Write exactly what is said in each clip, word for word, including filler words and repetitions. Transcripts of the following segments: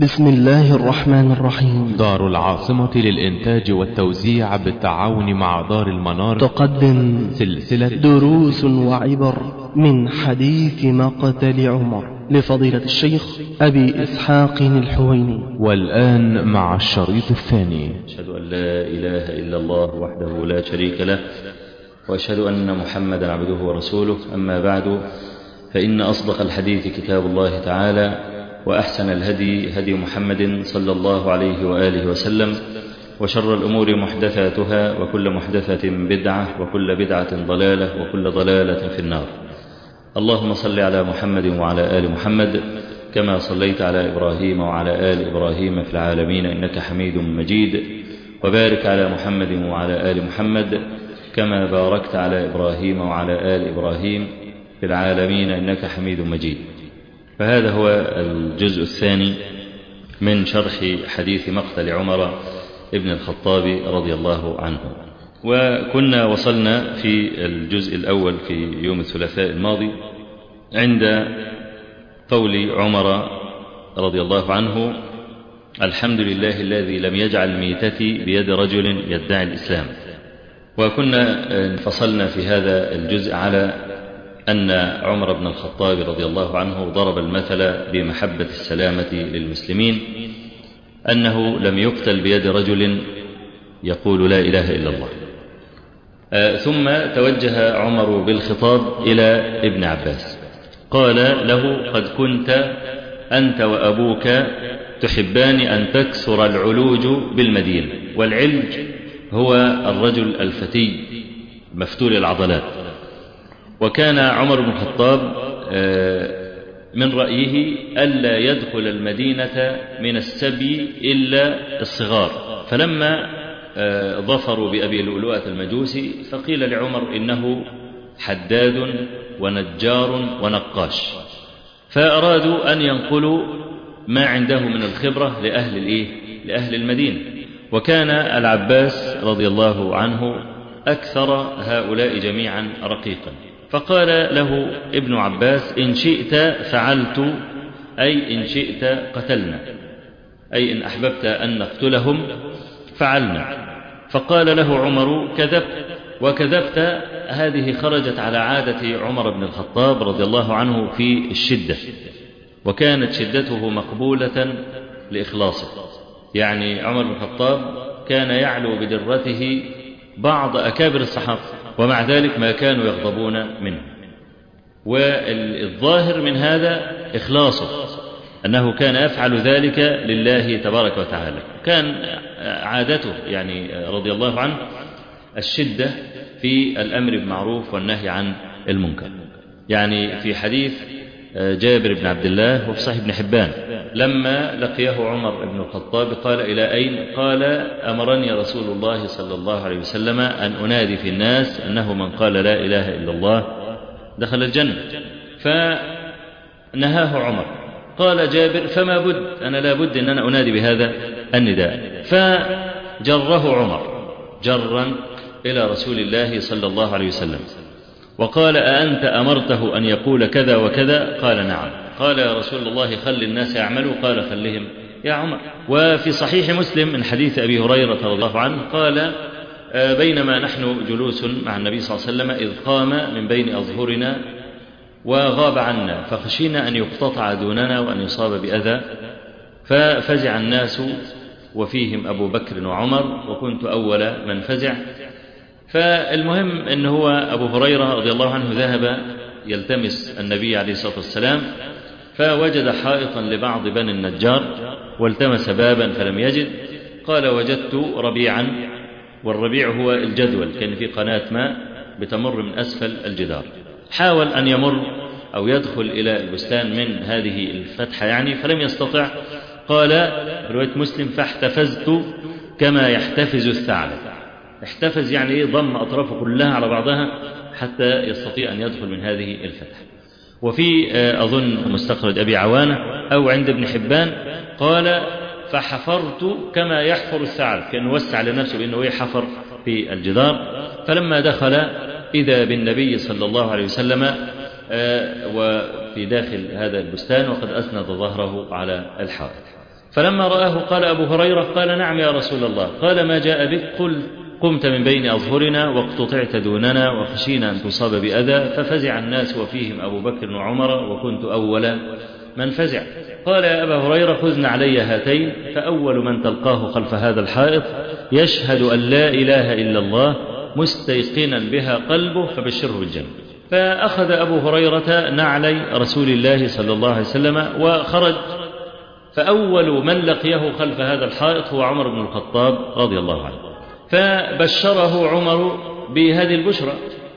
بسم الله الرحمن الرحيم. دار العاصمة للإنتاج والتوزيع بالتعاون مع دار المنار تقدم سلسلة دروس وعبر من حديث مقتل عمر لفضيلة الشيخ أبي إسحاق الحويني. والآن مع الشريط الثاني. أشهد أن لا إله إلا الله وحده لا شريك له، وأشهد أن محمدا عبده ورسوله. أما بعد، فإن أصدق الحديث كتاب الله تعالى، وأحسن الهدي هدي محمد صلى الله عليه وآله وسلم، وشر الأمور محدثاتها، وكل محدثة بدعة، وكل بدعة ضلالة، وكل ضلالة في النار. اللهم صل على محمد وعلى آل محمد كما صليت على إبراهيم وعلى آل إبراهيم في العالمين إنك حميد مجيد، وبارك على محمد وعلى آل محمد كما باركت على إبراهيم وعلى آل إبراهيم في العالمين إنك حميد مجيد. فهذا هو الجزء الثاني من شرح حديث مقتل عمر ابن الخطاب رضي الله عنه. وكنا وصلنا في الجزء الأول في يوم الثلاثاء الماضي عند قول عمر رضي الله عنه: الحمد لله الذي لم يجعل ميتتي بيد رجل يدعي الإسلام. وكنا انفصلنا في هذا الجزء على أن عمر بن الخطاب رضي الله عنه ضرب المثل بمحبة السلامة للمسلمين، أنه لم يقتل بيد رجل يقول لا إله إلا الله. آه ثم توجه عمر بالخطاب إلى ابن عباس، قال له: قد كنت أنت وأبوك تحبان أن تكثر العلوج بالمدينة، والعلج هو الرجل الفتي مفتول العضلات. وكان عمر بن الخطاب من رأيه ألا يدخل المدينة من السبي إلا الصغار، فلما ظفروا بأبي لؤلؤة المجوسي فقيل لعمر إنه حداد ونجار ونقاش، فأرادوا أن ينقلوا ما عنده من الخبرة لأهل الإيه؟ لأهل المدينة. وكان العباس رضي الله عنه أكثر هؤلاء جميعا رقيقا، فقال له ابن عباس: إن شئت فعلت، أي إن شئت قتلنا، أي إن أحببت أن نقتلهم فعلنا. فقال له عمر: كذبت وكذبت. هذه خرجت على عادة عمر بن الخطاب رضي الله عنه في الشدة، وكانت شدته مقبولة لإخلاصه. يعني عمر بن الخطاب كان يعلو بدرته بعض أكابر الصحابة، ومع ذلك ما كانوا يغضبون منه. والظاهر من هذا إخلاصه، أنه كان يفعل ذلك لله تبارك وتعالى. كان عادته يعني رضي الله عنه الشدة في الأمر بالمعروف والنهي عن المنكر. يعني في حديث جابر بن عبد الله وفي صحيح ابن حبان، لما لقيه عمر بن الخطاب قال: إلى أين؟ قال: أمرني رسول الله صلى الله عليه وسلم أن أنادي في الناس أنه من قال لا إله إلا الله دخل الجنة. فنهاه عمر. قال جابر: فما بد، أنا لا بد أن أنا أنادي بهذا النداء. فجره عمر جرا إلى رسول الله صلى الله عليه وسلم وقال: أأنت أمرته أن يقول كذا وكذا؟ قال: نعم. قال: يا رسول الله خل الناس يعملوا. قال: خلهم يا عمر. وفي صحيح مسلم من حديث أبي هريرة رضي الله عنه قال: بينما نحن جلوس مع النبي صلى الله عليه وسلم إذ قام من بين أظهرنا وغاب عنا، فخشينا أن يقتطع دوننا وأن يصاب بأذى، ففزع الناس وفيهم أبو بكر وعمر، وكنت أول من فزع. فالمهم أن هو أبو هريرة رضي الله عنه ذهب يلتمس النبي عليه الصلاة والسلام، فوجد حائطا لبعض بني النجار، والتمس بابا فلم يجد. قال: وجدت ربيعا، والربيع هو الجدول، كان في قناة ماء بتمر من أسفل الجدار. حاول أن يمر أو يدخل إلى البستان من هذه الفتحة يعني، فلم يستطع. قال رواية مسلم: فاحتفزت كما يحتفز الثعلب. احتفز يعني ايه؟ ضم أطرافه كلها على بعضها حتى يستطيع أن يدخل من هذه الفتحة. وفي أظن مستخرج أبي عوانة أو عند ابن حبان قال: فحفرت كما يحفر الثعلب، كأنه وسع لنفسه بأنه يحفر في الجدار. فلما دخل إذا بالنبي صلى الله عليه وسلم وفي داخل هذا البستان وقد أسند ظهره على الحائط. فلما رآه قال أبو هريرة قال نعم يا رسول الله. قال ما جاء بك؟ قل قمت من بين أظهرنا واقتطعت دوننا وخشينا أن تصاب بأذى ففزع الناس وفيهم أبو بكر وعمر وكنت أول من فزع. قال يا أبا هريرة خذن علي هاتين، فأول من تلقاه خلف هذا الحائط يشهد أن لا إله إلا الله مستيقنا بها قلبه فبشره بالجنة. فأخذ أبو هريرة نعلي رسول الله صلى الله عليه وسلم وخرج، فأول من لقيه خلف هذا الحائط هو عمر بن الخطاب رضي الله عنه، فبشره عمر بهذه البشرى.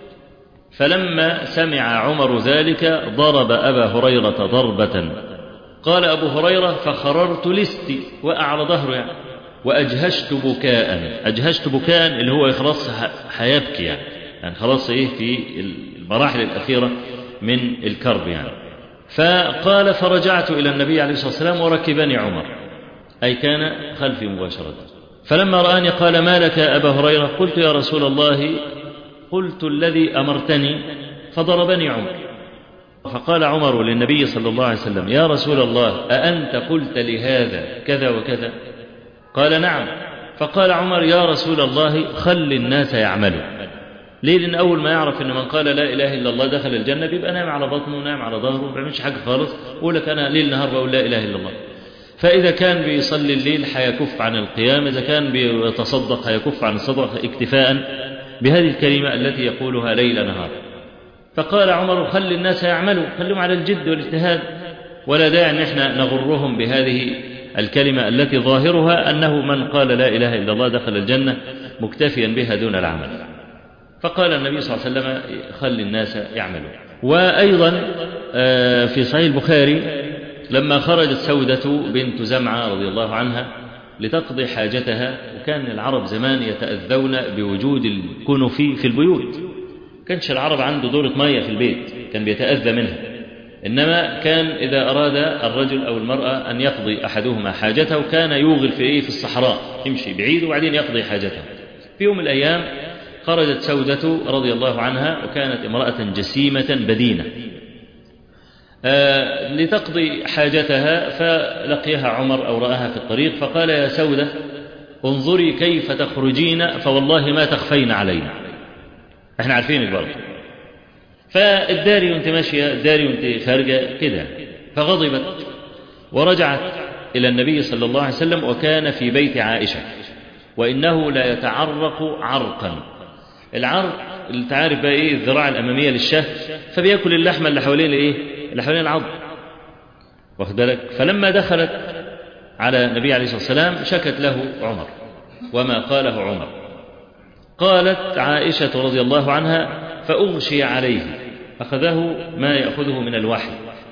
فلما سمع عمر ذلك ضرب أبا هريرة ضربة. قال أبو هريرة فخررت لستي وأعلى ظهره يعني وأجهشت بكاء. أجهشت بكاء اللي هو خلاص هيبكي يعني. يعني خلاص إيه في المراحل الأخيرة من الكرب يعني. فقال فرجعت إلى النبي عليه الصلاة والسلام وركبني عمر، أي كان خلفي مباشرة. فلما رآني قال ما لك أبا هريرة؟ قلت يا رسول الله قلت الذي أمرتني فضربني عمر. فقال عمر للنبي صلى الله عليه وسلم يا رسول الله أأنت قلت لهذا كذا وكذا؟ قال نعم. فقال عمر يا رسول الله خل الناس يعملوا. ليه؟ لأن أول ما يعرف أن من قال لا إله إلا الله دخل الجنة بيبقى نام على بطنه ونام على ظهره ما بيعملش حاجة خالص، يقول لك أنا ليل نهار بقول لا إله إلا الله. فإذا كان بيصلي الليل هيكف عن القيام، إذا كان بيتصدق هيكف عن الصدقة اكتفاء بهذه الكلمة التي يقولها ليل نهار. فقال عمر خل الناس يعملوا، خلهم على الجد والاجتهاد، ولا داعي أن احنا نغرهم بهذه الكلمة التي ظاهرها أنه من قال لا إله إلا الله دخل الجنة مكتفيا بها دون العمل. فقال النبي صلى الله عليه وسلم خل الناس يعملوا. وأيضا في صحيح البخاري لما خرجت سودة بنت زمعة رضي الله عنها لتقضي حاجتها، وكان العرب زمان يتأذون بوجود الكنف في البيوت، كانش العرب عنده دورة مية في البيت كان بيتأذى منها، إنما كان إذا أراد الرجل أو المرأة أن يقضي أحدهما حاجته كان يوغل في إيه في الصحراء، يمشي بعيد وبعدين يقضي حاجته. في يوم من الأيام خرجت سودة رضي الله عنها وكانت امرأة جسيمة بدينة آه لتقضي حاجتها، فلقيها عمر أو رآها في الطريق فقال يا سودة انظري كيف تخرجين فوالله ما تخفين علينا، احنا عارفينك برضه. فالداري وانت ماشية الداري وانت خارجة كده. فغضبت ورجعت إلى النبي صلى الله عليه وسلم وكان في بيت عائشة، وإنه لا يتعرق عرقا. العرق اللي تعرف بقى ايه الذراع الأمامية للشاه، فبيأكل اللحمة اللي حوالين الايه اللي حوالين العظم، واخد بالك. فلما دخلت على النبي عليه الصلاة والسلام شكت له عمر وما قاله عمر. قالت عائشة رضي الله عنها فأغشي عليه، أخذه ما يأخذه من الوحي،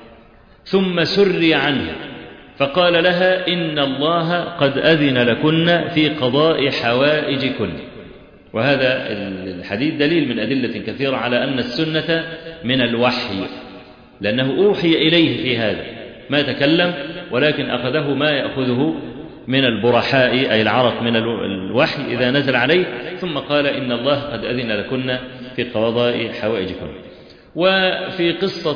ثم سري عنه فقال لها إن الله قد أذن لكن في قضاء حوائجكن. وهذا الحديث دليل من أدلة كثيرة على أن السنة من الوحي، لأنه أوحي إليه في هذا ما تكلم، ولكن أخذه ما يأخذه من البرحاء أي العرق من الوحي إذا نزل عليه، ثم قال إن الله قد أذن لكن في قضاء حوائجكم. وفي قصة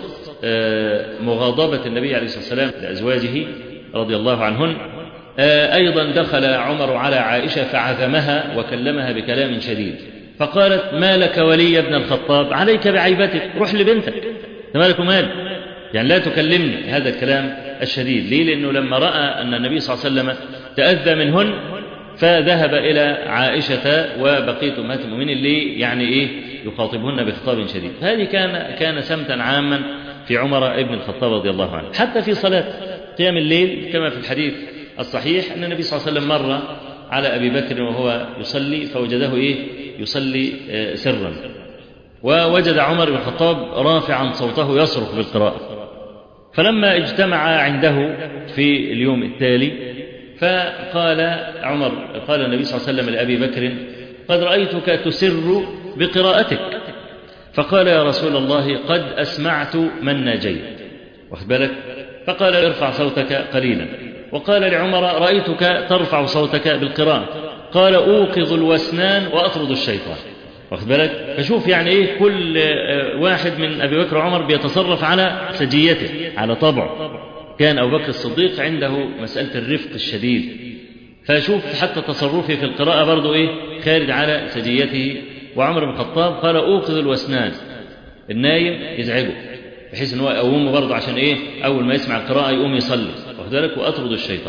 مغاضبة النبي عليه الصلاة والسلام لأزواجه رضي الله عنهن أيضا دخل عمر على عائشة فعزمها وكلمها بكلام شديد، فقالت ما لك ولي ابن الخطاب عليك بعيبتك، روح لبنتك ما لك ومال، يعني لا تكلمني هذا الكلام الشديد. ليه؟ لأنه لما رأى أن النبي صلى الله عليه وسلم تأذى منهن فذهب إلى عائشة وبقية أمهات المؤمنين اللي يعني إيه يخاطبهن بخطاب شديد. هذه كان كان سمتا عاما في عمر ابن الخطاب رضي الله عنه. حتى في صلاة قيام الليل كما في الحديث الصحيح أن النبي صلى الله عليه وسلم مر على أبي بكر وهو يصلي فوجده إيه يصلي سرا، ووجد عمر بن الخطاب رافعا صوته يصرخ بالقراءة. فلما اجتمع عنده في اليوم التالي فقال عمر قال النبي صلى الله عليه وسلم لأبي بكر قد رأيتك تسر بقراءتك، فقال يا رسول الله قد أسمعت من ناجيت، واخد بالك. فقال ارفع صوتك قليلا. وقال لعمر رأيتك ترفع صوتك بالقراءة، قال أوقظ الوسنان وأطرد الشيطان، واخد بالك. فشوف يعني ايه كل واحد من أبي بكر وعمر بيتصرف على سجيته على طبعه، كان أبو بكر الصديق عنده مسألة الرفق الشديد، فشوف حتى تصرفه في القراءة برضو إيه خارج على سجيته. وعمر بن الخطاب قال أوقظ الوسنان، النايم يزعجه بحيث أنه يقومه برضو عشان إيه أول ما يسمع القراءة يقوم يصلي، وذلك وأطرد الشيطان.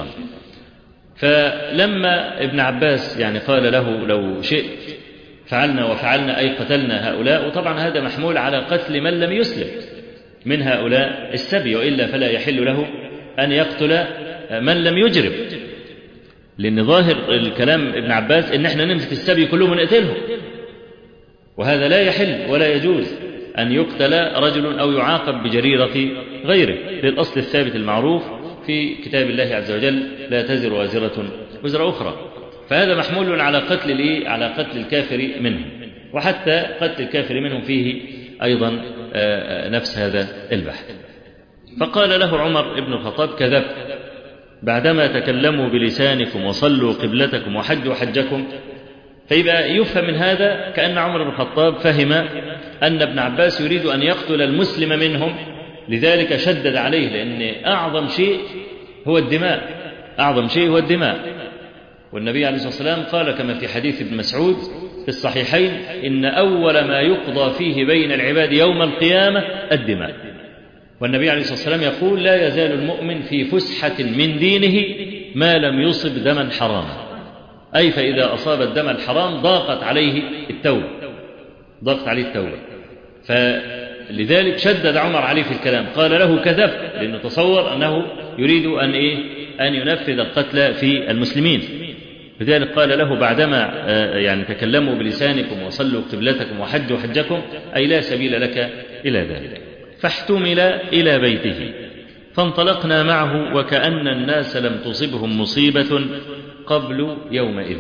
فلما ابن عباس يعني قال له لو شئت فعلنا وفعلنا أي قتلنا هؤلاء، وطبعا هذا محمول على قتل من لم يسلم من هؤلاء السبي، وإلا فلا يحل له أن يقتل من لم يجرب، لأن ظاهر الكلام ابن عباس إن احنا نمسك السبي كلهم ونقتلهم، وهذا لا يحل ولا يجوز أن يقتل رجل أو يعاقب بجريرة غيره، للأصل الثابت المعروف في كتاب الله عز وجل لا تزر وازرة وزر أخرى. فهذا محمول على قتل الإيه؟ على قتل الكافر منهم، وحتى قتل الكافر منهم فيه أيضا نفس هذا البحث. فقال له عمر بن الخطاب كذبت، بعدما تكلموا بلسانكم وصلوا قبلتكم وحجوا حجكم. فيبقى يفهم من هذا كأن عمر بن الخطاب فهم أن ابن عباس يريد أن يقتل المسلم منهم، لذلك شدد عليه، لأن أعظم شيء هو الدماء، أعظم شيء هو الدماء. والنبي عليه الصلاة والسلام قال كما في حديث ابن مسعود في الصحيحين إن أول ما يقضى فيه بين العباد يوم القيامة الدماء. والنبي عليه الصلاة والسلام يقول لا يزال المؤمن في فسحة من دينه ما لم يصب دما حراما، أي فإذا أصاب الدم الحرام ضاقت عليه التوبة، ضاقت عليه التوبة. فلذلك شدد عمر عليه في الكلام، قال له كذبت، لأنه تصور أنه يريد أن إيه أن ينفذ القتل في المسلمين. لذلك قال له بعدما يعني تكلموا بلسانكم وصلوا قبلتكم وحجوا حجكم أي لا سبيل لك إلى ذلك. فاحتمل إلى بيته فانطلقنا معه وكأن الناس لم تصبهم مصيبة قبل يومئذ.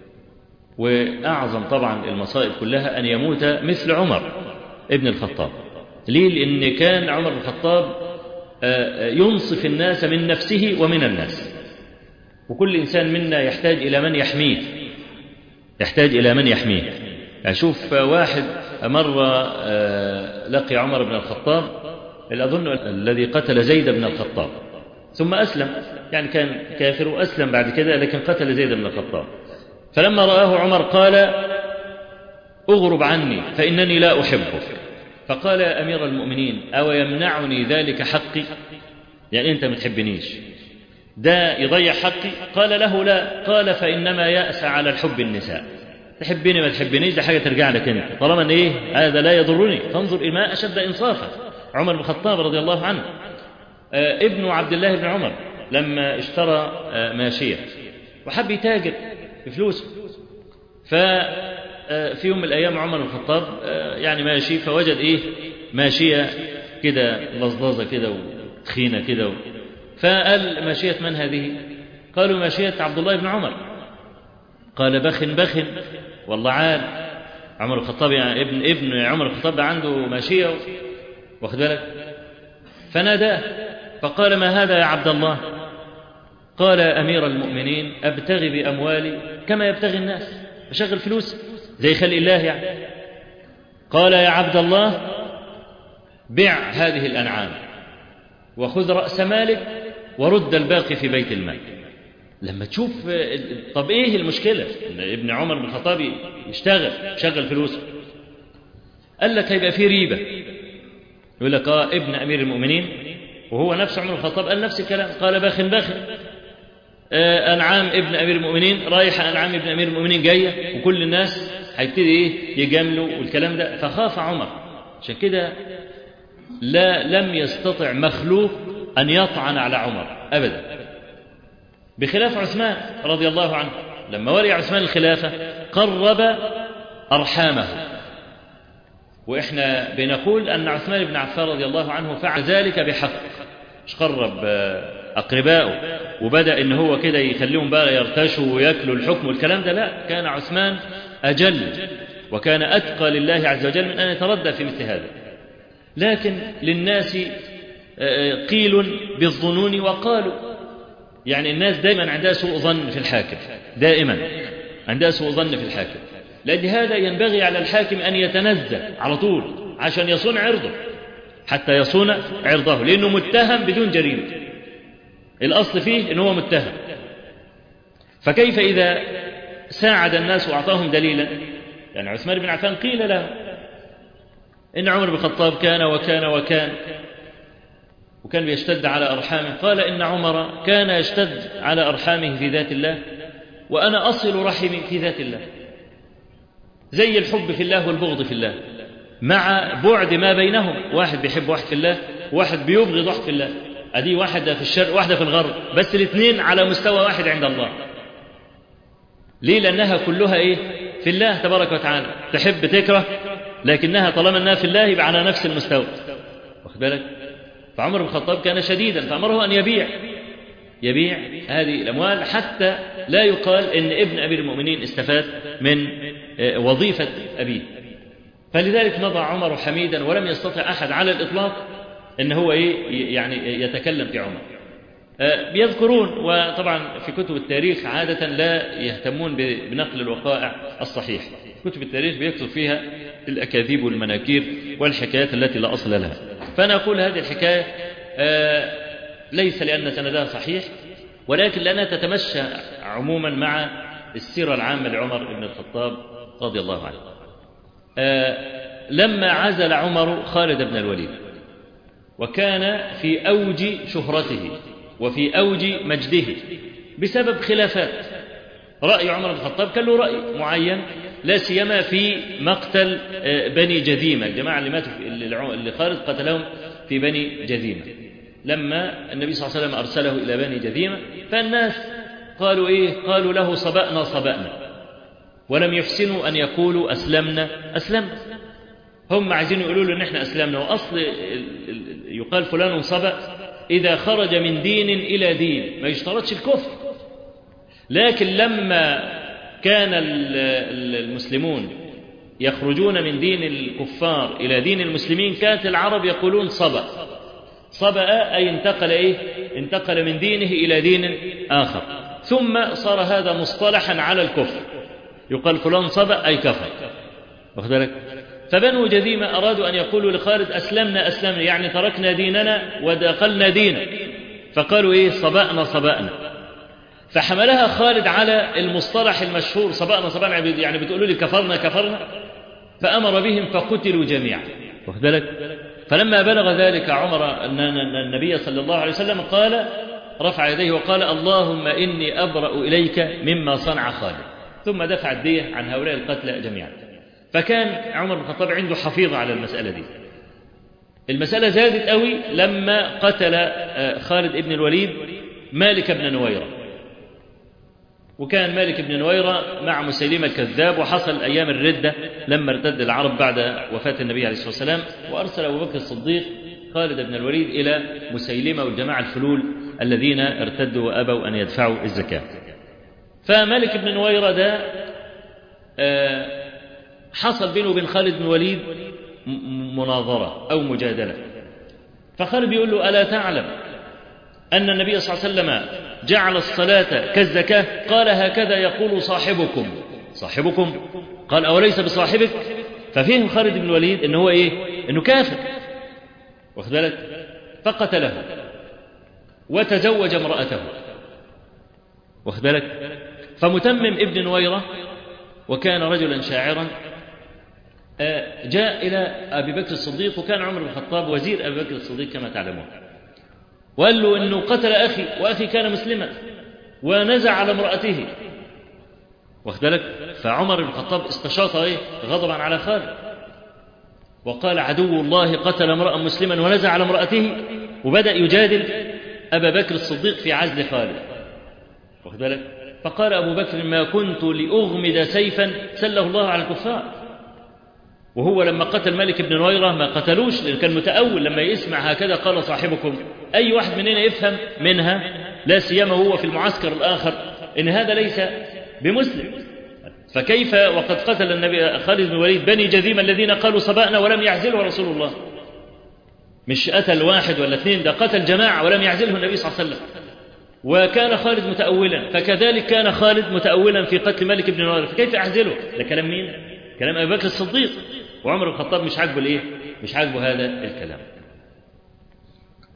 وأعظم طبعا المصائب كلها أن يموت مثل عمر ابن الخطاب. ليه؟ لأن كان عمر بن الخطاب ينصف الناس من نفسه ومن الناس، وكل إنسان منا يحتاج إلى من يحميه، يحتاج إلى من يحميه. أشوف واحد مرة لقي عمر بن الخطاب، أظن الذي قتل زيد بن الخطاب ثم أسلم، يعني كان كافر وأسلم بعد كده، لكن قتل زيد بن الخطاب. فلما رآه عمر قال أغرب عني فإنني لا أحبك. فقال يا أمير المؤمنين أو يمنعني ذلك حقي؟ يعني أنت ما تحبنيش، ده يضيع حقي؟ قال له لا. قال فإنما يأس على الحب النساء، تحبني ما تحبنيش ده حاجة ترجع لك أنت، طالما أن إيه هذا لا يضرني. فانظر إلى ما أشد إنصافا عمر بن الخطاب رضي الله عنه. آه ابن عبد الله بن عمر لما اشترى آه ماشية وحب يتاجر بفلوسه، ففي يوم من الأيام عمر بن الخطاب آه يعني ماشي، فوجد إيه ماشية كده لزلزة كده وتخينة كده، فقال ماشية من هذه؟ قالوا ماشية عبد الله بن عمر. قال بخ بخ والله عال عمر الخطاب، يعني ابن ابن عمر الخطاب عنده ماشية واخد بالك. فناداه فقال ما هذا يا عبد الله؟ قال أمير المؤمنين أبتغي بأموالي كما يبتغي الناس، بشغل فلوس زي خلق الله يعني. قال يا عبد الله بع هذه الأنعام وخذ رأس مالك ورد الباقي في بيت المال. لما تشوف طب ايه المشكلة ان ابن عمر بن الخطاب يشتغل شغل فلوسه؟ قال لك هيبقى فيه ريبة. يقول لك اه ابن امير المؤمنين، وهو نفس عمر بن الخطاب قال نفس الكلام، قال باخ باخ آه انعام ابن امير المؤمنين رايحة، انعام ابن امير المؤمنين جاية، وكل الناس هيبتدي ايه يجاملوا والكلام ده. فخاف عمر، عشان كده لا لم يستطع مخلوق ان يطعن على عمر ابدا، بخلاف عثمان رضي الله عنه. لما ولي عثمان الخلافة قرب أرحامه، وإحنا بنقول أن عثمان بن عفان رضي الله عنه فعل ذلك بحق، مش قرب أقربائه وبدأ إن هو كده يخليهم بقى يرتشوا ويأكلوا الحكم والكلام ده، لا، كان عثمان أجل وكان أتقى لله عز وجل من أن يتردى في مثل هذا. لكن للناس قيل بالظنون وقالوا، يعني الناس دائما عندها سوء ظن في الحاكم، دائما عندها سوء ظن في الحاكم، لأن هذا ينبغي على الحاكم أن يتنزل على طول عشان يصون عرضه، حتى يصون عرضه، لأنه متهم بدون جريمة. الأصل فيه إن هو متهم، فكيف إذا ساعد الناس وأعطاهم دليلا؟ يعني عثمان بن عفان قيل له إن عمر بن الخطاب كان وكان وكان وكان بيشتد على أرحامه، قال إن عمر كان يشتد على أرحامه في ذات الله وأنا أصل رحمي في ذات الله، زي الحب في الله والبغض في الله، مع بعد ما بينهم، واحد بيحب واحد في الله وواحد بيبغض واحد في الله، أدي واحدة في الشرق واحدة في الغرب، بس الاثنين على مستوى واحد عند الله. ليه؟ لأنها كلها إيه؟ في الله تبارك وتعالى، تحب تكره لكنها طالما أنها في الله يبقى على نفس المستوى، واخد بالك؟ فعمر بن الخطاب كان شديدا فأمره أن يبيع يبيع هذه الأموال حتى لا يقال إن ابن أمير المؤمنين استفاد من وظيفة أبيه. فلذلك مضى عمر حميدا ولم يستطع أحد على الإطلاق إن هو إيه يعني يتكلم في عمر. بيذكرون، وطبعا في كتب التاريخ عادة لا يهتمون بنقل الوقائع الصحيح، كتب التاريخ بيكتب فيها الأكاذيب والمناكير والحكايات التي لا أصل لها. فأنا أقول هذه الحكاية ليس لأن سندها صحيح، ولكن لأنها تتمشى عموما مع السيرة العامة لعمر بن الخطاب رضي الله عنه. لما عزل عمر خالد بن الوليد وكان في أوج شهرته وفي أوج مجده بسبب خلافات، رأي عمر بن الخطاب كان له رأي معين، لا سيما في مقتل بني جذيمة، الجماعة اللي ماتوا اللي خالد قتلهم في بني جذيمة، لما النبي صلى الله عليه وسلم أرسله إلى بني جذيمة، فالناس قالوا إيه؟ قالوا له صبأنا صبأنا، ولم يحسنوا أن يقولوا أسلمنا أسلمنا، هم عايزين يقولوا له إن إحنا أسلمنا، وأصل يقال فلان صبأ إذا خرج من دين إلى دين، ما يشترطش الكفر. لكن لما كان المسلمون يخرجون من دين الكفار إلى دين المسلمين كانت العرب يقولون صبأ، صبأ أي انتقل إيه؟ انتقل من دينه إلى دين آخر، ثم صار هذا مصطلحا على الكفر، يقال فلان صبأ أي كفر، واخد بالك؟ فبنو جذيمة أرادوا أن يقولوا لخالد أسلمنا أسلمنا، يعني تركنا ديننا ودخلنا دينا، فقالوا إيه؟ صبأنا صبأنا، فحملها خالد على المصطلح المشهور صبأنا صبأنا، يعني بتقولوا لي كفرنا كفرنا، فأمر بهم فقتلوا جميعا، واخد بالك؟ فلما بلغ ذلك عمر أن النبي صلى الله عليه وسلم قال، رفع يديه وقال اللهم إني أبرأ إليك مما صنع خالد، ثم دفع الدية عن هؤلاء القتلى جميعا. فكان عمر بن الخطاب عنده حفيظة على المسألة دي. المسألة زادت قوي لما قتل خالد بن الوليد مالك بن نويرة، وكان مالك بن نويرة مع مسيلمة الكذاب، وحصل أيام الردة لما ارتد العرب بعد وفاة النبي عليه الصلاة والسلام، وأرسل أبو بكر الصديق خالد بن الوليد إلى مسيلمة والجماعة الفلول الذين ارتدوا وأبوا أن يدفعوا الزكاة. فمالك بن نويرة ده حصل بينه وبين خالد بن الوليد مناظرة أو مجادلة، فخالد بيقول له ألا تعلم أن النبي صلى الله عليه وسلم جعل الصلاة كالزكاة؟ قال هكذا يقول صاحبكم. صاحبكم؟ قال أوليس بصاحبك؟ ففهم خالد بن الوليد إنه هو إيه؟ إنه كافر، واخد بالك؟ فقتله وتزوج امرأته، واخد بالك؟ فمتمم ابن نويرة وكان رجلا شاعرا جاء إلى أبي بكر الصديق، وكان عمر بن الخطاب وزير أبي بكر الصديق كما تعلمون، وقال له إنه قتل أخي وأخي كان مسلما ونزع على امرأته، واخد بالك؟ فعمر بن الخطاب استشاط إيه؟ غضبا على خالد، وقال عدو الله قتل امرأ مسلما ونزع على امرأته، وبدأ يجادل أبا بكر الصديق في عزل خالد، واخد بالك؟ فقال أبو بكر ما كنت لأغمد سيفا سله الله على الكفار. وهو لما قتل مالك بن نويرة ما قتلوش لأنه كان متأول، لما يسمع هكذا قال صاحبكم، أي واحد مننا يفهم منها لا سيما هو في المعسكر الآخر إن هذا ليس بمسلم، فكيف وقد قتل النبي خالد بن الوليد بني جذيمة الذين قالوا صبأنا ولم يعزله رسول الله، مش قتل واحد ولا اثنين، ده قتل جماعة ولم يعزله النبي صلى الله عليه وسلم. وكان خالد متأولا، فكذلك كان خالد متأولا في قتل مالك بن نويرة، فكيف أعزله؟ ده كلام مين؟ كلام أبي بكر الصديق. وعمر بن الخطاب مش عاجبه الايه؟ مش عاجبه هذا الكلام.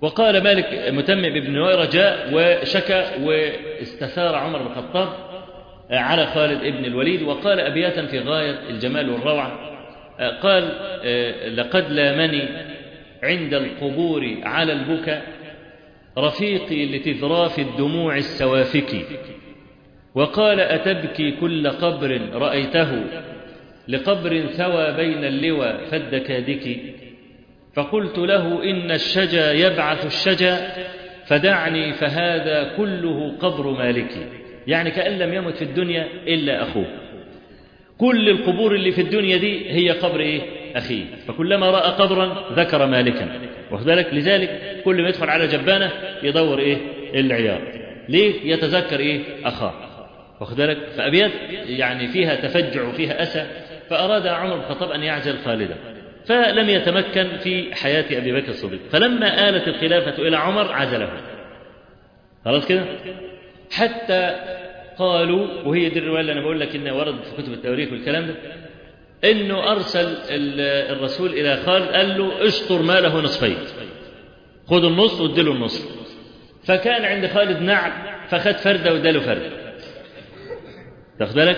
وقال مالك متمم بن نويرة جاء وشكى واستثار عمر بن الخطاب على خالد بن الوليد وقال أبياتا في غاية الجمال والروعة. قال لقد لامني عند القبور على البكا رفيقي لتذراف الدموع السوافك، وقال أتبكي كل قبر رأيته لقبر ثوى بين اللوى فالدكادك، فقلت له إن الشجا يبعث الشجا فدعني فهذا كله قبر مالكي، يعني كأن لم يمت في الدنيا إلا أخوه. كل القبور اللي في الدنيا دي هي قبر إيه؟ أخيه، فكلما رأى قبرا ذكر مالكا، وذلك لذلك كل ما يدخل على جبانة يدور إيه؟ العيار، ليه؟ يتذكر إيه؟ أخاه، وذلك فأبيات يعني فيها تفجع وفيها أسى، فأراد عمر بن الخطاب أن يعزل خالدا، فلم يتمكن في حياة أبي بكر الصديق، فلما آلت الخلافة إلى عمر عزله. خلاص كده؟ حتى قالوا، وهي دي الرواية اللي أنا بقول لك إنها وردت في كتب التواريخ والكلام ده، إنه أرسل الرسول إلى خالد قال له اشطر ماله نصفين، خذ النص واديله النص، فكان عند خالد نعم فخد فردة واداله فردة، تاخد بالك؟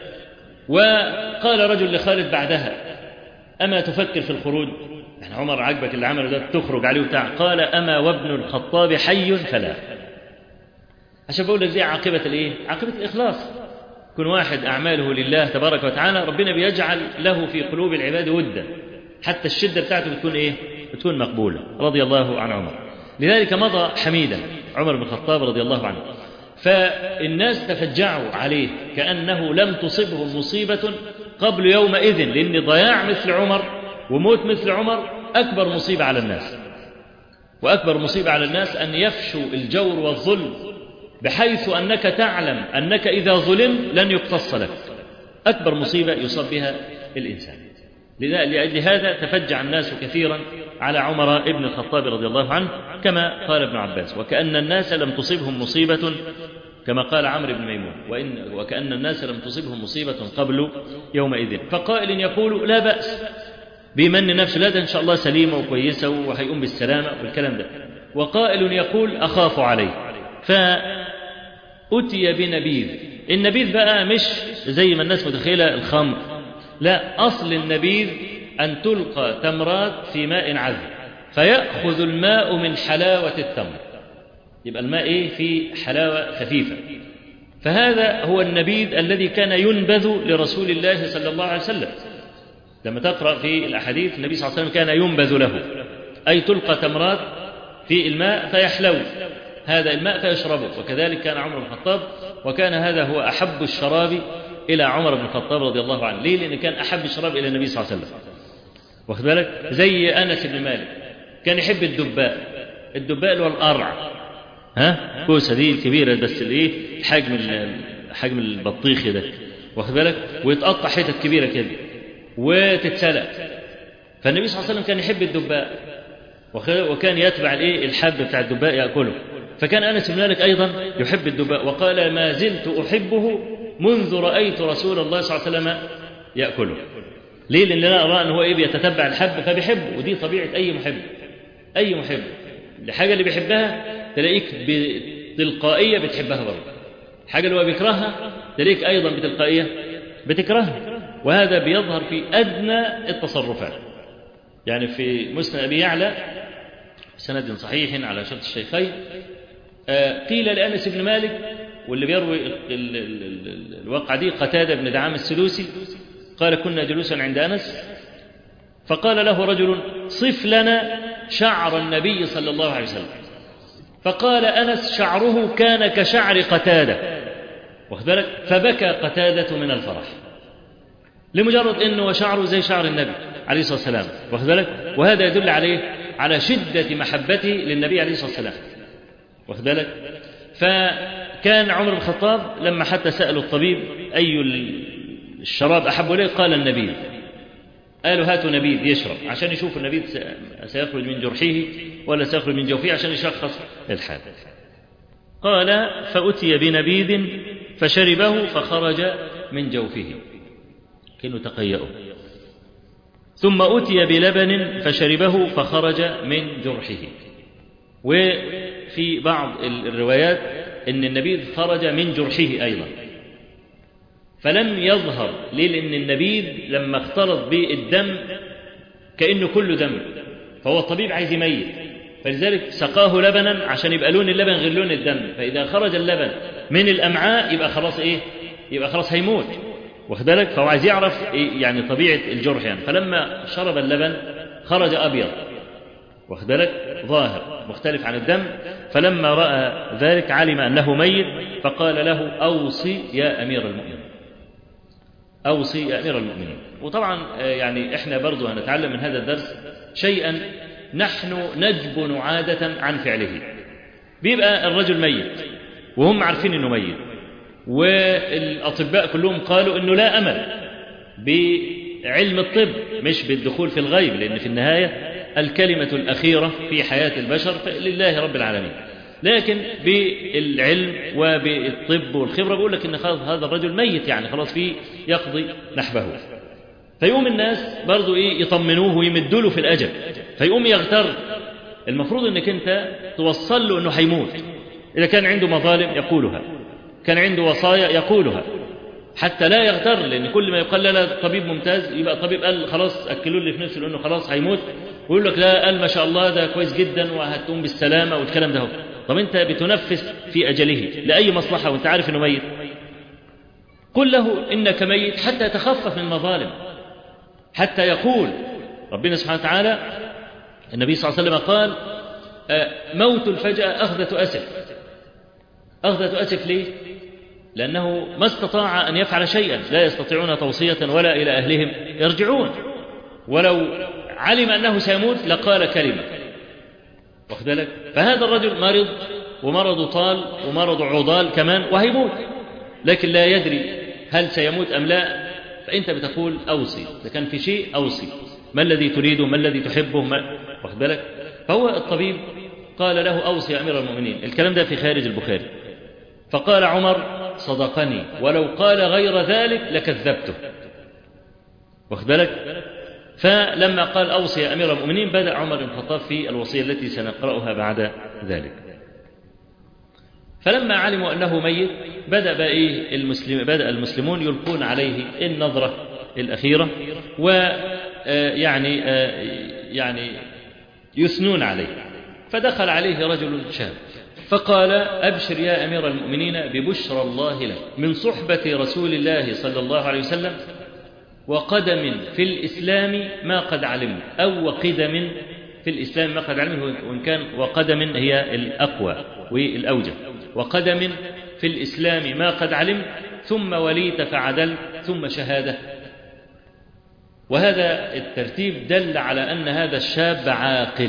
وقال رجل لخالد بعدها أما تفكر في الخروج؟ يعني عمر عجبك اللي عمله ده تخرج عليه وبتاع؟ قال أما وابن الخطاب حي فلا. عشان بقول لك دي عاقبة الايه؟ عاقبة الإخلاص. كل واحد أعماله لله تبارك وتعالى ربنا بيجعل له في قلوب العباد ودا، حتى الشدة بتاعته بتكون إيه؟ بتكون مقبولة. رضي الله عن عمر. لذلك مضى حميدا عمر بن الخطاب رضي الله عنه، فالناس تفجعوا عليه كأنه لم تصبه مصيبة قبل يومئذ، لأن ضياع مثل عمر وموت مثل عمر أكبر مصيبة على الناس، وأكبر مصيبة على الناس أن يفشوا الجور والظلم بحيث أنك تعلم أنك إذا ظلم لن يقتص لك، أكبر مصيبة يصاب بها الإنسان. لأجل هذا تفجع الناس كثيرا على عمر ابن الخطاب رضي الله عنه، كما قال ابن عباس وكأن الناس لم تصبهم مصيبة، كما قال عمرو بن ميمون وإن وكأن الناس لم تصبهم مصيبة قبل يومئذ. فقائل يقول لا بأس بيمن نفسه، لا ده إن شاء الله سليمة وكويسة وهيقوم بالسلامة والكلام ده، وقائل يقول أخاف عليه، فأتي بنبيذ. النبيذ بقى مش زي ما الناس متخيلة الخمر، لا، أصل النبيذ أن تلقى تمرات في ماء عذب فيأخذ الماء من حلاوة التمر، يبقى الماء إيه؟ في حلاوة خفيفة. فهذا هو النبيذ الذي كان ينبذ لرسول الله صلى الله عليه وسلم. لما تقرأ في الأحاديث النبي صلى الله عليه وسلم كان ينبذ له، أي تلقى تمرات في الماء فيحلو هذا الماء فيشربه، وكذلك كان عمر بن الخطاب، وكان هذا هو أحب الشراب إلى عمر بن الخطاب رضي الله عنه. ليه؟ لأن كان أحب الشراب إلى النبي صلى الله عليه وسلم، واخد بالك؟ زي أنس بن مالك كان يحب الدباء، الدباء اللي هو القرع، ها كوسة دي الكبيرة بس الإيه حجم حجم البطيخ ده، واخد بالك؟ ويتقطع حتت كبيرة كده وتتسلق. فالنبي صلى الله عليه وسلم كان يحب الدباء، وكان يتبع الإيه الحب بتاع الدباء يأكله. فكان أنس بن مالك أيضا يحب الدباء، وقال ما زلت أحبه منذ رأيت رسول الله صلى الله عليه وسلم يأكله. ليه؟ لأن أنا أرى أنه إيه بيتتبع الحب فبيحبه، ودي طبيعة أي محب. أي محب الحاجة اللي بيحبها تلاقيك بتلقائية بتحبها برضه، الحاجة اللي هو بيكرهها تلاقيك أيضا بتلقائية بتكرهها، وهذا بيظهر في أدنى التصرفات. يعني في مسند أبي يعلى سند صحيح على شرط الشيخين قيل لأنس بن مالك، واللي بيروي الواقعة دي قتادة بن دعام السدوسي، قال كنا جلوسا عند أنس فقال له رجل صف لنا شعر النبي صلى الله عليه وسلم، فقال أنس شعره كان كشعر قتادة، واخد بالك؟ فبكى قتادة من الفرح لمجرد أنه شعره زي شعر النبي عليه الصلاة والسلام، واخد بالك؟ وهذا يدل عليه على شدة محبته للنبي عليه الصلاة والسلام، واخد بالك؟ فكان عمر بن الخطاب لما حتى سألوا الطبيب أي الشراب أحب إليه قال النبيذ، قالوا هاتوا نبيذ يشرب عشان يشوف النبيذ سيخرج من جرحه ولا سيخرج من جوفه عشان يشخص الحال. قال فأتي بنبيذ فشربه فخرج من جوفه كأنه تقيأه، ثم أتي بلبن فشربه فخرج من جرحه. وفي بعض الروايات أن النبيذ خرج من جرحه أيضا، فلم يظهر. ليه؟ لأن النبيذ لما اختلط بالدم كأنه كله دم، فهو الطبيب عايز يميت، فلذلك سقاه لبنا عشان يبقى لون اللبن غير لون الدم، فإذا خرج اللبن من الأمعاء يبقى خلاص إيه؟ يبقى خلاص هيموت، واخد بالك؟ فهو عايز يعرف إيه يعني طبيعة الجرح يعني. فلما شرب اللبن خرج أبيض، واخد بالك؟ ظاهر مختلف عن الدم. فلما رأى ذلك علم أنه ميت، فقال له أوصي يا أمير المؤمنين، أوصي يا أمير المؤمنين. وطبعا يعني إحنا برضو هنتعلم من هذا الدرس شيئا نحن نجبن عادة عن فعله. بيبقى الرجل ميت وهم عارفين أنه ميت، والأطباء كلهم قالوا أنه لا أمل بعلم الطب، مش بالدخول في الغيب، لأن في النهاية الكلمة الأخيرة في حياة البشر لله رب العالمين. لكن بالعلم وبالطب والخبرة بيقول لك إن خلاص هذا الرجل ميت، يعني خلاص فيه يقضي نحبه. فيقوم الناس برضو إيه يطمنوه ويمدوا له في الأجل، فيقوم يغتر. المفروض إنك أنت توصل له إنه هيموت. إذا كان عنده مظالم يقولها، كان عنده وصايا يقولها، حتى لا يغتر. لأن كل ما يقال لا طبيب ممتاز يبقى الطبيب قال خلاص أكلوا لي في نفسه لأنه خلاص هيموت، ويقول لك لا قال ما شاء الله ده كويس جدا وهتقوم بالسلامة والكلام ده هو. طب أنت بتنفس في أجله لأي مصلحة وأنت عارف إنه ميت؟ قل له إنك ميت حتى يتخفف من المظالم، حتى يقول ربنا سبحانه وتعالى. النبي صلى الله عليه وسلم قال موت الفجأة أخذة أسف. أخذة أسف ليه؟ لأنه ما استطاع أن يفعل شيئا، لا يستطيعون توصية ولا إلى أهلهم يرجعون، ولو علم أنه سيموت لقال كلمة، واخد بالك؟ فهذا الرجل مرض ومرض طال ومرض عضال كمان وهيموت، لكن لا يدري هل سيموت أم لا. فأنت بتقول أوصي، إذا كان في شيء أوصي، ما الذي تريده، ما الذي تحبه، ما واخد بالك؟ فهو الطبيب قال له أوصي يا أمير المؤمنين. الكلام ده في خارج البخاري. فقال عمر صدقني ولو قال غير ذلك لكذبته، واخد بالك؟ فلما قال أوصي يا أمير المؤمنين بدأ عمر بن الخطاب في الوصية التي سنقرأها بعد ذلك. فلما علموا أنه ميت بدأ بقى إيه المسلم بدأ المسلمون يلقون عليه النظرة الأخيرة، ويعني يعني يثنون عليه. فدخل عليه رجل شاب فقال أبشر يا أمير المؤمنين ببشرى الله لك من صحبة رسول الله صلى الله عليه وسلم وقدم في الإسلام ما قد علمت، أو وقدم في الإسلام ما قد علمت، وإن كان وقدم هي الأقوى والأوجه. وقدم في الإسلام ما قد علمت، ثم وليت فعدلت، ثم شهادة. وهذا الترتيب دل على أن هذا الشاب عاقل،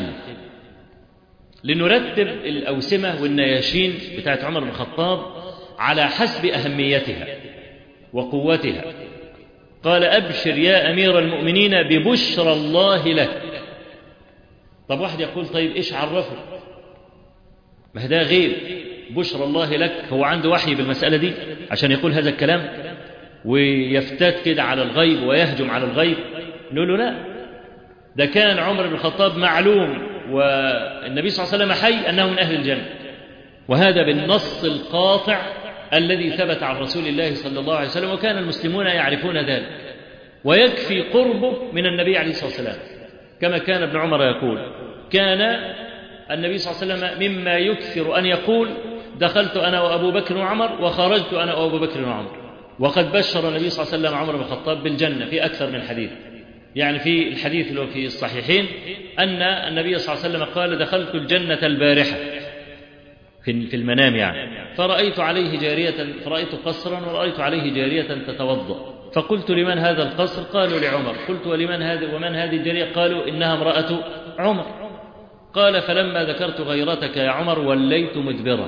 لنرتب الأوسمة والنياشين بتاعت عمر بن الخطاب على حسب أهميتها وقوتها. قال أبشر يا أمير المؤمنين ببشرى الله لك. طب واحد يقول طيب إيش عرفه؟ ما ده غيب، بشرى الله لك هو عنده وحي بالمسألة دي عشان يقول هذا الكلام ويفتات كده على الغيب ويهجم على الغيب؟ نقول له لا، ده كان عمر بن الخطاب معلوم والنبي صلى الله عليه وسلم حي أنه من أهل الجنة، وهذا بالنص القاطع الذي ثبت عن رسول الله صلى الله عليه وسلم، وكان المسلمون يعرفون ذلك. ويكفي قربه من النبي عليه الصلاة والسلام، كما كان ابن عمر يقول كان النبي صلى الله عليه وسلم مما يكثر أن يقول دخلت أنا وأبو بكر وعمر وخرجت أنا وأبو بكر وعمر. وقد بشر النبي صلى الله عليه وسلم عمر بن الخطاب بالجنة في أكثر من حديث. يعني في الحديث اللي في الصحيحين أن النبي صلى الله عليه وسلم قال دخلت الجنة البارحة في المنام يعني، فرأيت عليه جارية، فرأيت قصرا ورأيت عليه جارية تتوضأ، فقلت لمن هذا القصر؟ قالوا لعمر. قلت ولمن هذا ومن هذه الجارية؟ قالوا إنها امرأة عمر. قال فلما ذكرت غيرتك يا عمر وليت مدبرا.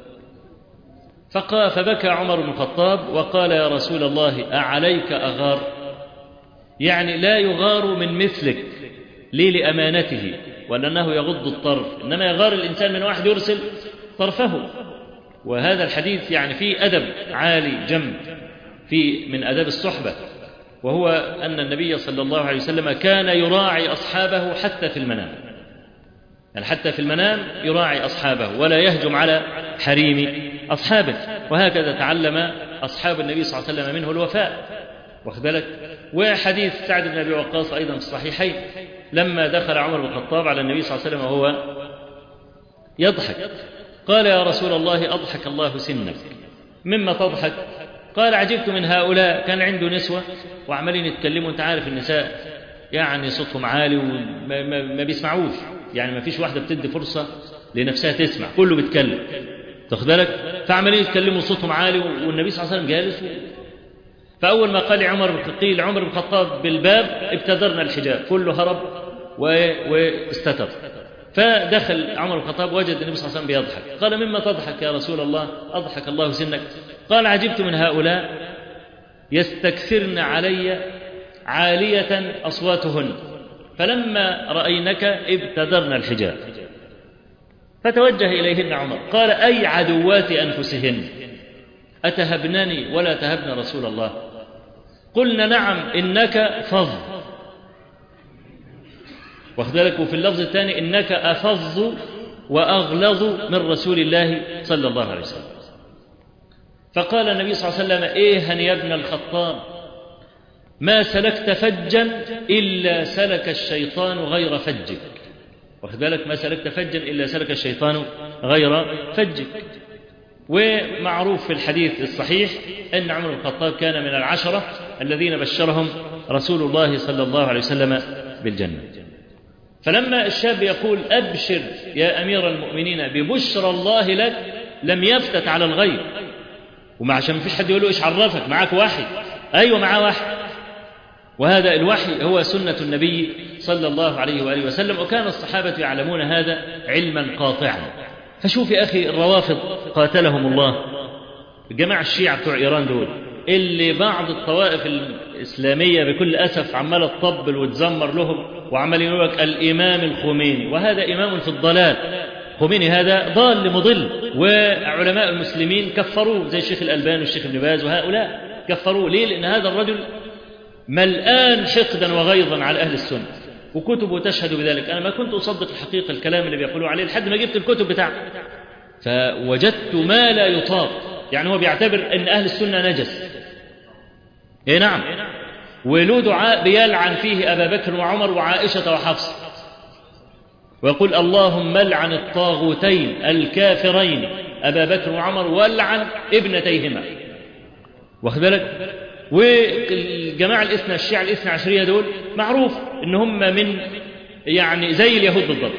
فقال فبكى عمر بن الخطاب وقال يا رسول الله أعليك أغار؟ يعني لا يغار من مثلك، ليه؟ لأمانته ولأنه يغض الطرف، إنما يغار الإنسان من واحد يرسل طرفه. وهذا الحديث يعني فيه أدب عالي جم في من أدب الصحبة، وهو أن النبي صلى الله عليه وسلم كان يراعي أصحابه حتى في المنام. يعني حتى في المنام يراعي أصحابه ولا يهجم على حريم أصحابه. وهكذا تعلم أصحاب النبي صلى الله عليه وسلم منه الوفاء، واخد بالك. وحديث سعد بن أبي وقاص أيضا في الصحيحين لما دخل عمر بن الخطاب على النبي صلى الله عليه وسلم وهو يضحك، قال يا رسول الله أضحك الله سنك، مما تضحك؟ قال عجبت من هؤلاء، كان عنده نسوة وعمالين يتكلموا، انت عارف النساء يعني صوتهم عالي وما ما ما بيسمعوش، يعني ما فيش واحدة بتدي فرصة لنفسها تسمع، كله بيتكلم، تاخد بالك؟ فعمالين يتكلموا صوتهم عالي والنبي صلى الله عليه وسلم جالس. فأول ما قال عمر قيل عمر بن الخطاب بالباب ابتدرنا الحجاب، كله هرب واستتر. فدخل عمر بن الخطاب وجد النبي صلى الله عليه وسلم بيضحك، قال مما تضحك يا رسول الله؟ أضحك الله سنك. قال عجبت من هؤلاء يستكثرن علي عالية أصواتهن، فلما رأينك ابتدرنا الحجاب. فتوجه إليهن عمر قال أي عدوات أنفسهن أتهبنني ولا تهبن رسول الله؟ قلنا نعم إنك فظ، واخد بالك. وفي اللفظ الثاني إنك أفظ وأغلظ من رسول الله صلى الله عليه وسلم. فقال النبي صلى الله عليه وسلم إيه يا ابن الخطاب، ما سلكت فجا إلا سلك الشيطان غير فجك، واخد بالك. ما سلكت فجا إلا سلك الشيطان غير فجك. ومعروف في الحديث الصحيح أن عمر بن الخطاب كان من العشرة الذين بشرهم رسول الله صلى الله عليه وسلم بالجنة. فلما الشاب يقول أبشر يا أمير المؤمنين ببشرى الله لك، لم يفتت على الغيب، وما عشان مفيش حد يقول له إيش عرفك معاك وحي، أيوة معاه وحي، وهذا الوحي هو سنة النبي صلى الله عليه وآله وسلم، وكان الصحابة يعلمون هذا علما قاطعا. فشوف يا أخي الروافض قاتلهم الله، الجماعة الشيعة بتوع إيران دول اللي بعض الطوائف الإسلامية بكل أسف عمالة تطبل وتزمر لهم وعمال يقول لك الإمام الخميني، وهذا إمام في الضلال، خميني هذا ضال مضل، وعلماء المسلمين كفروه زي الشيخ الألباني والشيخ ابن باز وهؤلاء كفروه. ليه؟ لأن هذا الرجل ملآن حقدا وغيظا على أهل السنة، وكتبه تشهد بذلك. أنا ما كنت أصدق الحقيقة الكلام اللي بيقولوا عليه لحد ما جبت الكتب بتاعته، فوجدت ما لا يطاق. يعني هو بيعتبر أن أهل السنة نجس، إيه نعم، وله دعاء بيلعن فيه أبا بكر وعمر وعائشة وحفصة، ويقول اللهم لعن الطاغوتين الكافرين أبا بكر وعمر والعن ابنتيهما، واخد بالك. والجماعة الاثنى الشيعة الاثنى عشرية دول معروف إن هم من يعني زي اليهود بالضبط،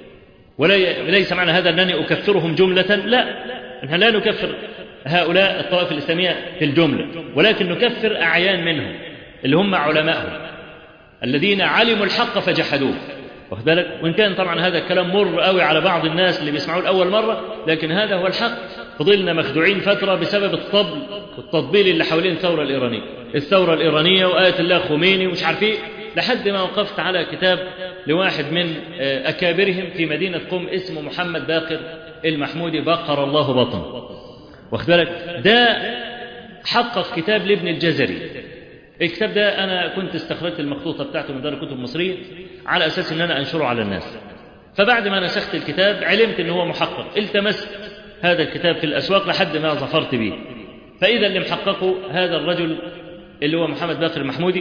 وليس معنى هذا أنني أكفرهم جملة، لا، نحن لا نكفر هؤلاء الطوائف الإسلامية في الجملة، ولكن نكفر أعيان منهم اللي هم علماءهم الذين علموا الحق فجحدوه، واخد بالك. وإن كان طبعا هذا الكلام مر قوي على بعض الناس اللي بيسمعوه لأول مرة، لكن هذا هو الحق. فضلنا مخدوعين فترة بسبب الطبل والتطبيل اللي حوالين الثورة الإيرانية، الثورة الإيرانية وآية الله خميني ومش عارف ايه، لحد ما وقفت على كتاب لواحد من أكابرهم في مدينة قم اسمه محمد باقر المحمودي، بقر الله بطن، واخد بالك. ده حقق كتاب لابن الجزري. الكتاب ده أنا كنت استخرجت المخطوطة بتاعته من دار الكتب المصرية على أساس أن أنا أنشره على الناس. فبعد ما نسخت الكتاب علمت أنه هو محقق، التمست هذا الكتاب في الأسواق لحد ما ظفرت به، فإذا اللي محققه هذا الرجل اللي هو محمد باقر المحمودي.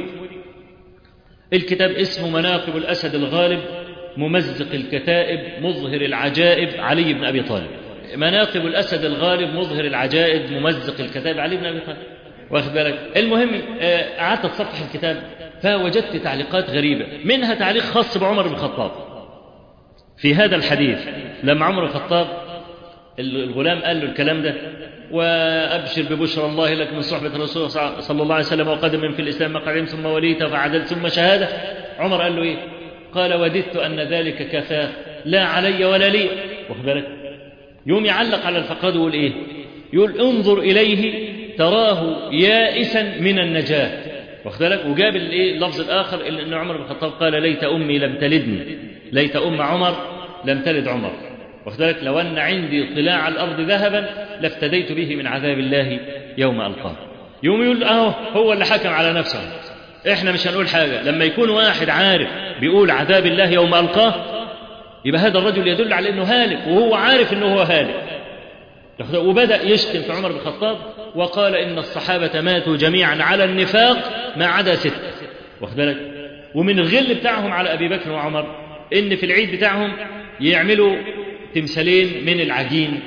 الكتاب اسمه مناقب الأسد الغالب ممزق الكتائب مظهر العجائب علي بن أبي طالب. مناقب الأسد الغالب مظهر العجائب ممزق الكتائب علي بن أبي طالب، واخد بالك. المهم قعدت أتصفح الكتاب فوجدت تعليقات غريبة، منها تعليق خاص بعمر بن الخطاب في هذا الحديث. لما عمر بن الخطاب الغلام قال له الكلام ده، وأبشر ببشرى الله لك من صحبة الرسول صلى الله عليه وسلم وقدم في الإسلام مقعد ثم وليت فعدل ثم شهادة، عمر قال له إيه؟ قال وددت أن ذلك كفاه لا علي ولا لي، واخد بالك. يوم يعلق على الفقرات ويقول إيه؟ يقول انظر إليه تراه يائسا من النجاة، واخد بالك. وجاب اللفظ الآخر إن عمر بن الخطاب قال ليت أمي لم تلدني، ليت أم عمر لم تلد عمر، واخد بالك. لو أن عندي طلاع الأرض ذهبا لافتديت به من عذاب الله يوم ألقاه. يوم يقول أهو هو اللي حكم على نفسه، إحنا مش هنقول حاجة. لما يكون واحد عارف بيقول عذاب الله يوم ألقاه، يبقى هذا الرجل يدل على أنه هالك، وهو عارف أنه هو هالك. وبدأ يشتم في عمر بن الخطاب وقال إن الصحابة ماتوا جميعا على النفاق ما عدا ستة. واخد بالك؟ ومن الغل بتاعهم على أبي بكر وعمر إن في العيد بتاعهم يعملوا تمثالين من العجين،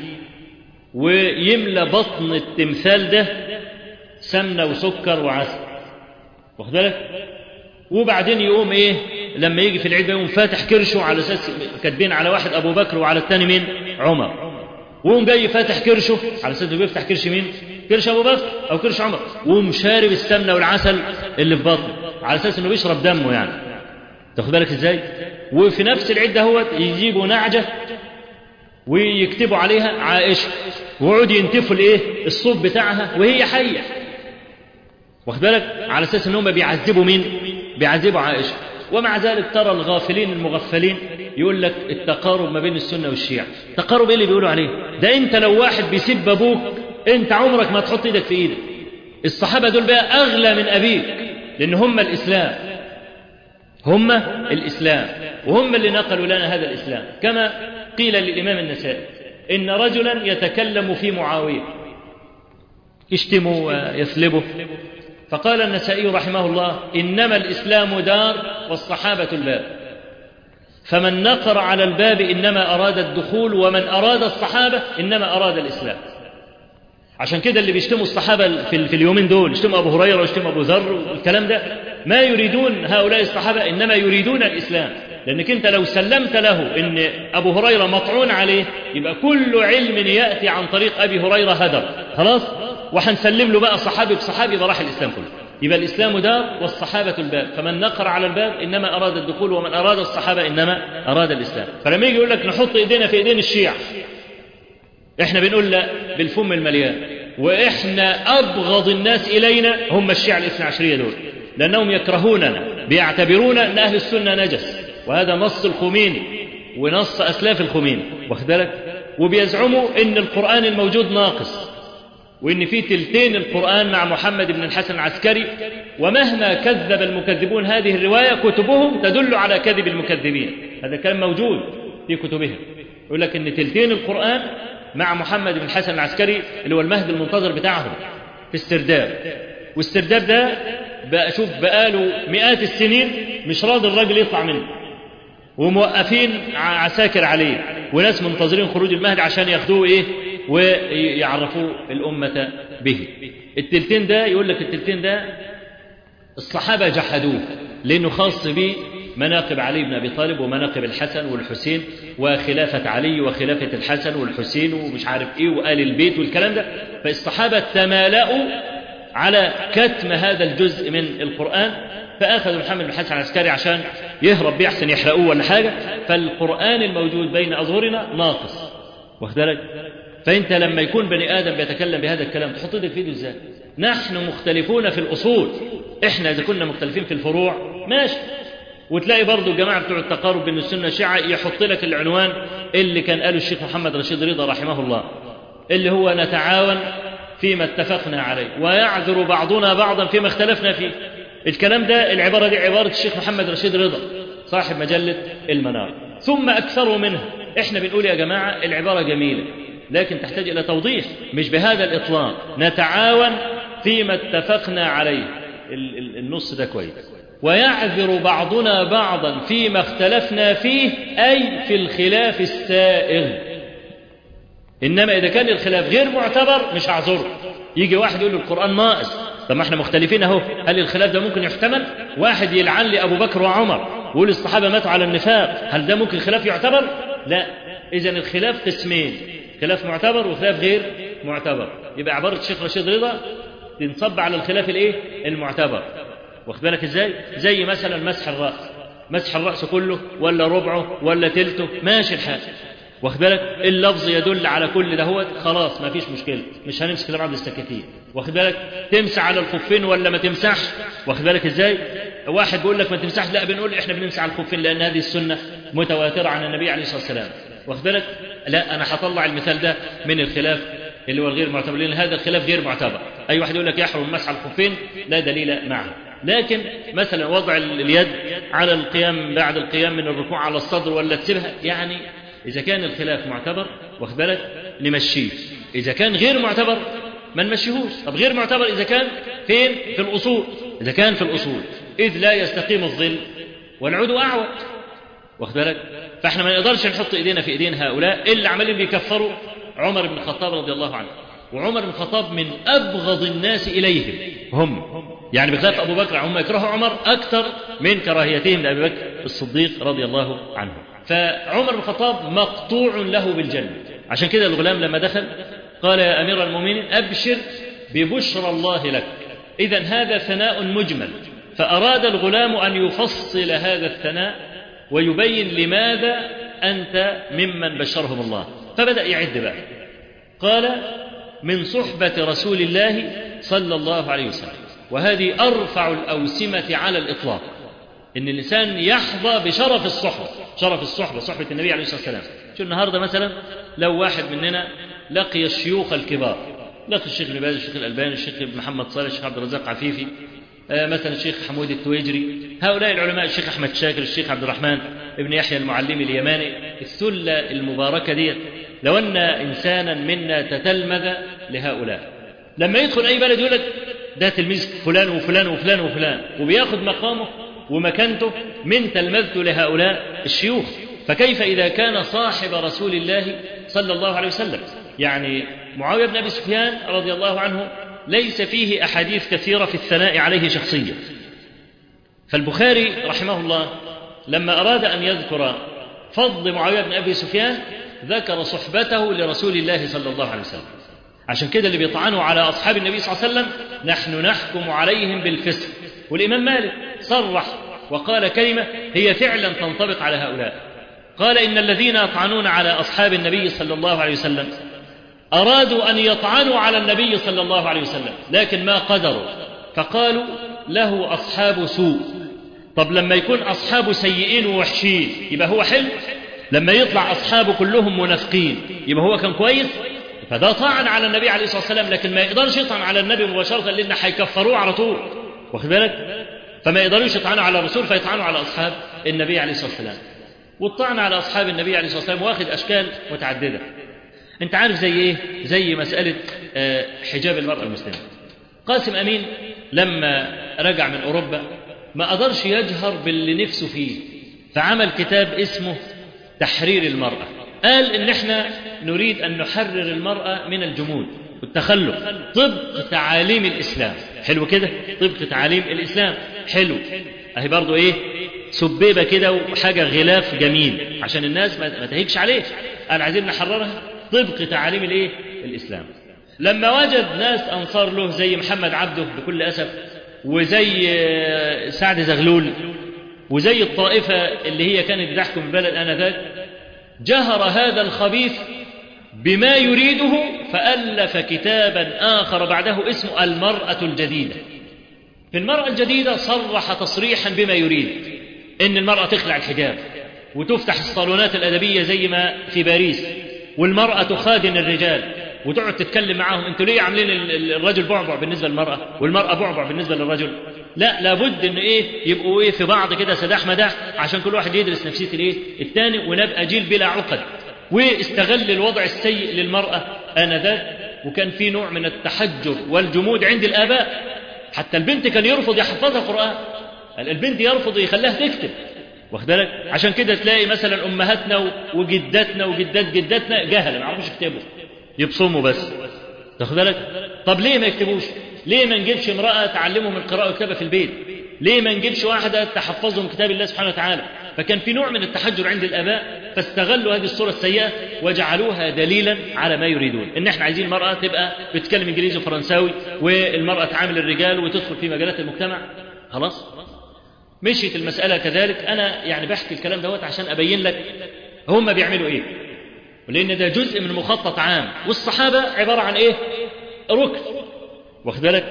ويملى بطن التمثال ده سمنة وسكر وعسل. واخد بالك؟ وبعدين يقوم إيه لما يجي في العيد يقوم فاتح كرشه على أساس كاتبين على واحد أبو بكر وعلى الثاني مين؟ عمر. وقوم جاي فاتح كرشه على أساس بيفتح كرش مين؟ كرش أبو بكر أو كرش عمر، وقوم شارب السمنة والعسل اللي في بطنه على أساس إنه بيشرب دمه يعني. تاخد بالك إزاي؟ وفي نفس العيد دهوت يجيبوا نعجة ويكتبوا عليها عائشة، ويقعدوا ينتفوا الإيه؟ الصوف بتاعها وهي حية. واخد بالك؟ على أساس إنهم بيعذبوا مين؟ بيعذبوا عائشة. ومع ذلك ترى الغافلين المغفلين يقول لك التقارب ما بين السنة والشيعة. تقارب إيه اللي بيقولوا عليه؟ ده أنت لو واحد بيسب أبوك أنت عمرك ما تحط إيدك في إيدك. الصحابة دول بقى أغلى من أبيك، لأن هم الإسلام، هم الإسلام، وهم اللي نقلوا لنا هذا الإسلام. كما قيل للإمام النسائي إن رجلا يتكلم في معاوية يشتمه ويسلبه، فقال النسائي رحمه الله إنما الإسلام دار والصحابة الباب، فمن نقر على الباب إنما أراد الدخول، ومن أراد الصحابة إنما أراد الإسلام. عشان كده اللي بيشتموا الصحابة في, في اليومين دول يشتموا أبو هريرة ويشتموا أبو ذر والكلام ده، ما يريدون هؤلاء الصحابة إنما يريدون الإسلام. لأنك أنت لو سلمت له إن أبو هريرة مطعون عليه يبقى كل علم يأتي عن طريق أبي هريرة هدر خلاص، وحنسلم له بقى صحابي بصحابي براح الإسلام كله. يبقى الإسلام دار والصحابة الباب، فمن نقر على الباب إنما أراد الدخول، ومن أراد الصحابة إنما أراد الإسلام. فلما يجي يقول لك نحط إيدينا في إيدين الشيعة، إحنا بنقول لا بالفم المليان. وإحنا أبغض الناس إلينا هم الشيعة الاثنى عشرية دول، لأنهم يكرهوننا، بيعتبرون أن أهل السنة نجس، وهذا نص الخميني ونص أسلاف الخميني. واخد بالك؟ وبيزعموا إن القرآن الموجود ناقص، وإن في تلتين القرآن مع محمد بن الحسن العسكري، ومهما كذب المكذبون هذه الرواية كتبهم تدل على كذب المكذبين. هذا كان موجود في كتبهم، يقول لك إن تلتين القرآن مع محمد بن الحسن العسكري اللي هو المهد المنتظر بتاعهم في السرداب. والسرداب ده بقى شوف بقاله مئات السنين مش راضي الراجل يطلع منه، وموقفين عساكر عليه وناس منتظرين خروج المهد عشان ياخدوه ايه ويعرفوا الأمة به. التلتين ده يقول لك التلتين ده الصحابة جحدوه لأنه خاص به مناقب علي بن أبي طالب ومناقب الحسن والحسين وخلافة علي وخلافة الحسن والحسين ومش عارف إيه وآل البيت والكلام ده. فالصحابة تمالأوا على كتم هذا الجزء من القرآن، فأخذوا محمد بن الحسن العسكري عشان يهرب بيه أحسن يحرقوه ولا حاجة. فالقرآن الموجود بين أظهرنا ناقص. واخد بالك؟ فأنت لما يكون بني آدم بيتكلم بهذا الكلام تحط ايدك في ايده ازاي؟ نحن مختلفون في الأصول، احنا إذا كنا مختلفين في الفروع ماشي. وتلاقي برضو الجماعة بتوع التقارب بين السنة والشيعة يحط لك العنوان اللي كان قاله الشيخ محمد رشيد رضا رحمه الله، اللي هو نتعاون فيما اتفقنا عليه ويعذر بعضنا بعضا فيما اختلفنا فيه. الكلام ده العبارة دي عبارة الشيخ محمد رشيد رضا صاحب مجلة المنار، ثم أكثروا منها. احنا بنقول يا جماعة العبارة جميلة لكن تحتاج إلى توضيح، مش بهذا الإطلاق. نتعاون فيما اتفقنا عليه، النص ده كويس. ويعذر بعضنا بعضا فيما اختلفنا فيه، أي في الخلاف السائغ. إنما إذا كان الخلاف غير معتبر مش هعذره. يجي واحد يقول له القرآن ناقص، طب ما احنا مختلفين اهو، هل الخلاف ده ممكن يحتمل؟ واحد يلعن لي أبو بكر وعمر ويقول الصحابة ماتوا على النفاق، هل ده ممكن خلاف يعتبر؟ لا. إذن الخلاف قسمين، خلاف معتبر وخلاف غير معتبر. يبقى عبارة الشيخ رشيد رضا تنصب على الخلاف الايه؟ المعتبر. واخد بالك ازاي؟ زي مثلا مسح الرأس، مسح الرأس كله ولا ربعه ولا تلته ماشي الحال. واخد بالك؟ اللفظ يدل على كل دهوت خلاص ما فيش مشكلة، مش هنمسك لبعض السكاكين. واخد بالك؟ تمسح على الخفين ولا ما تمسحش. واخد بالك ازاي؟ واحد بيقول لك ما تمسحش، لا بنقول احنا بنمسح على الخفين لأن هذه السنة متواترة عن النبي عليه الصلاة والسلام. واخد بالك؟ لا أنا هطلع المثال ده من الخلاف اللي هو الغير معتبر، لأن هذا الخلاف غير معتبر. أي واحد يقول لك يحرم مسح الخفين لا دليل معه. لكن مثلا وضع اليد على القيام بعد القيام من الركوع على الصدر ولا تسيبها، يعني إذا كان الخلاف معتبر واخد بالك نمشيه، إذا كان غير معتبر ما نمشيهوش. طب غير معتبر إذا كان فين؟ في الأصول. إذا كان في الأصول إذ لا يستقيم الظل والعود أعوج واخد بالك. فإحنا ما نقدرش نحط إيدينا في إيدين هؤلاء اللي عمالين بيكفروا عمر بن الخطاب رضي الله عنه. وعمر بن الخطاب من أبغض الناس إليهم هم، يعني بخلاف أبو بكر هم يكرهوا عمر أكثر من كراهيتهم لأبي بكر الصديق رضي الله عنه. فعمر بن الخطاب مقطوع له بالجنة. عشان كده الغلام لما دخل قال يا أمير المؤمنين أبشر ببشرى الله لك. إذن هذا ثناء مجمل، فأراد الغلام أن يفصل هذا الثناء ويبين لماذا أنت ممن بشرهم الله. فبدأ يعد بقى، قال من صحبة رسول الله صلى الله عليه وسلم، وهذه أرفع الأوسمة على الإطلاق، إن الإنسان يحظى بشرف الصحبة، شرف الصحبة صحبة النبي عليه الصلاة والسلام. شو النهاردة مثلا لو واحد مننا لقي الشيوخ الكبار، لقي الشيخ ابن باز، الشيخ الألباني، الشيخ محمد صالح، الشيخ عبد الرزاق عفيفي، آه مثلا الشيخ حمود التويجري، هؤلاء العلماء، الشيخ أحمد شاكر، الشيخ عبد الرحمن ابن يحيى المعلمي اليماني، الثلة المباركة دي، لو أن إنسانا منا تتلمذ لهؤلاء لما يدخل أي بلد يقول لك ده تلميذ فلان وفلان وفلان وفلان، وبياخذ مقامه ومكانته من تلمذته لهؤلاء الشيوخ، فكيف إذا كان صاحب رسول الله صلى الله عليه وسلم؟ يعني معاوية بن أبي سفيان رضي الله عنه ليس فيه أحاديث كثيرة في الثناء عليه شخصيا. فالبخاري رحمه الله لما أراد أن يذكر فضل معاوية بن أبي سفيان ذكر صحبته لرسول الله صلى الله عليه وسلم. عشان كده اللي بيطعنوا على أصحاب النبي صلى الله عليه وسلم نحن نحكم عليهم بالفسق. والإمام مالك صرح وقال كلمة هي فعلا تنطبق على هؤلاء، قال إن الذين يطعنون على أصحاب النبي صلى الله عليه وسلم أرادوا أن يطعنوا على النبي صلى الله عليه وسلم لكن ما قدروا، فقالوا له أصحاب سوء. طب لما يكون أصحاب سيئين ووحشين يبقى هو حلو؟ لما يطلع أصحابه كلهم منافقين يبقى هو كان كويس؟ فده طعن على النبي عليه الصلاة والسلام، لكن ما يقدرش يطعن على النبي مباشرة لأن هيكفروه على طول، واخد بالك؟ فما يقدروش يطعنوا على الرسول فيطعنوا على أصحاب النبي عليه الصلاة والسلام. والطعن على أصحاب النبي عليه الصلاة والسلام واخد أشكال متعددة. أنت عارف زي إيه؟ زي مسألة حجاب المرأة المسلمة. قاسم أمين لما رجع من أوروبا ما قدرش يجهر باللي نفسه فيه، فعمل كتاب اسمه تحرير المرأة. قال إن إحنا نريد أن نحرر المرأة من الجمود والتخلف طبق تعاليم الإسلام. حلو كده؟ طبق تعاليم الإسلام حلو. أهي برضو إيه؟ سبيبة كده وحاجة غلاف جميل عشان الناس ما تهيكش عليه. قال عايزين نحررها طبق تعاليم الإيه؟ الإسلام. لما وجد ناس أنصار له زي محمد عبده بكل أسف، وزي سعد زغلول، وزي الطائفة اللي هي كانت بتحكم البلد آنذاك، جهر هذا الخبيث بما يريده فألف كتابا آخر بعده اسمه المرأة الجديدة. في المرأة الجديدة صرح تصريحا بما يريد، إن المرأة تخلع الحجاب وتفتح الصالونات الأدبية زي ما في باريس، والمرأة تخادن الرجال وتقعد تتكلم معاهم انتوا ليه عاملين الرجل بعبع بالنسبة للمرأة والمرأة بعبع بالنسبة للرجل؟ لا، لابد ان ايه يبقوا ايه في بعض كده سداح مداح عشان كل واحد يدرس نفسية الايه الثاني، ونبقى جيل بلا عقد. واستغل الوضع السيء للمرأة آنذاك، وكان في نوع من التحجر والجمود عند الآباء. حتى البنت كان يرفض يحفظها قرآن، البنت يرفض يخليها تكتب، واخد بالك؟ عشان كده تلاقي مثلا امهاتنا وجداتنا وجدات جداتنا جهله ما يعرفوش يكتبوا، يبصموا بس، واخد بالك؟ طب ليه ما يكتبوش؟ ليه ما نجيبش امراه تعلمهم القراءه والكتابه في البيت؟ ليه ما نجيبش واحده تحفظهم كتاب الله سبحانه وتعالى؟ فكان في نوع من التحجر عند الاباء، فاستغلوا هذه الصوره السيئه وجعلوها دليلا على ما يريدون، ان احنا عايزين المراه تبقى بتتكلم انجليزي وفرنساوي، والمراه تعامل الرجال وتدخل في مجالات المجتمع. خلاص مشيت المسألة كذلك. أنا يعني بحكي الكلام دوت عشان أبين لك هم بيعملوا إيه، لأن ده جزء من مخطط عام، والصحابة عبارة عن إيه؟ ركن، واخد بالك؟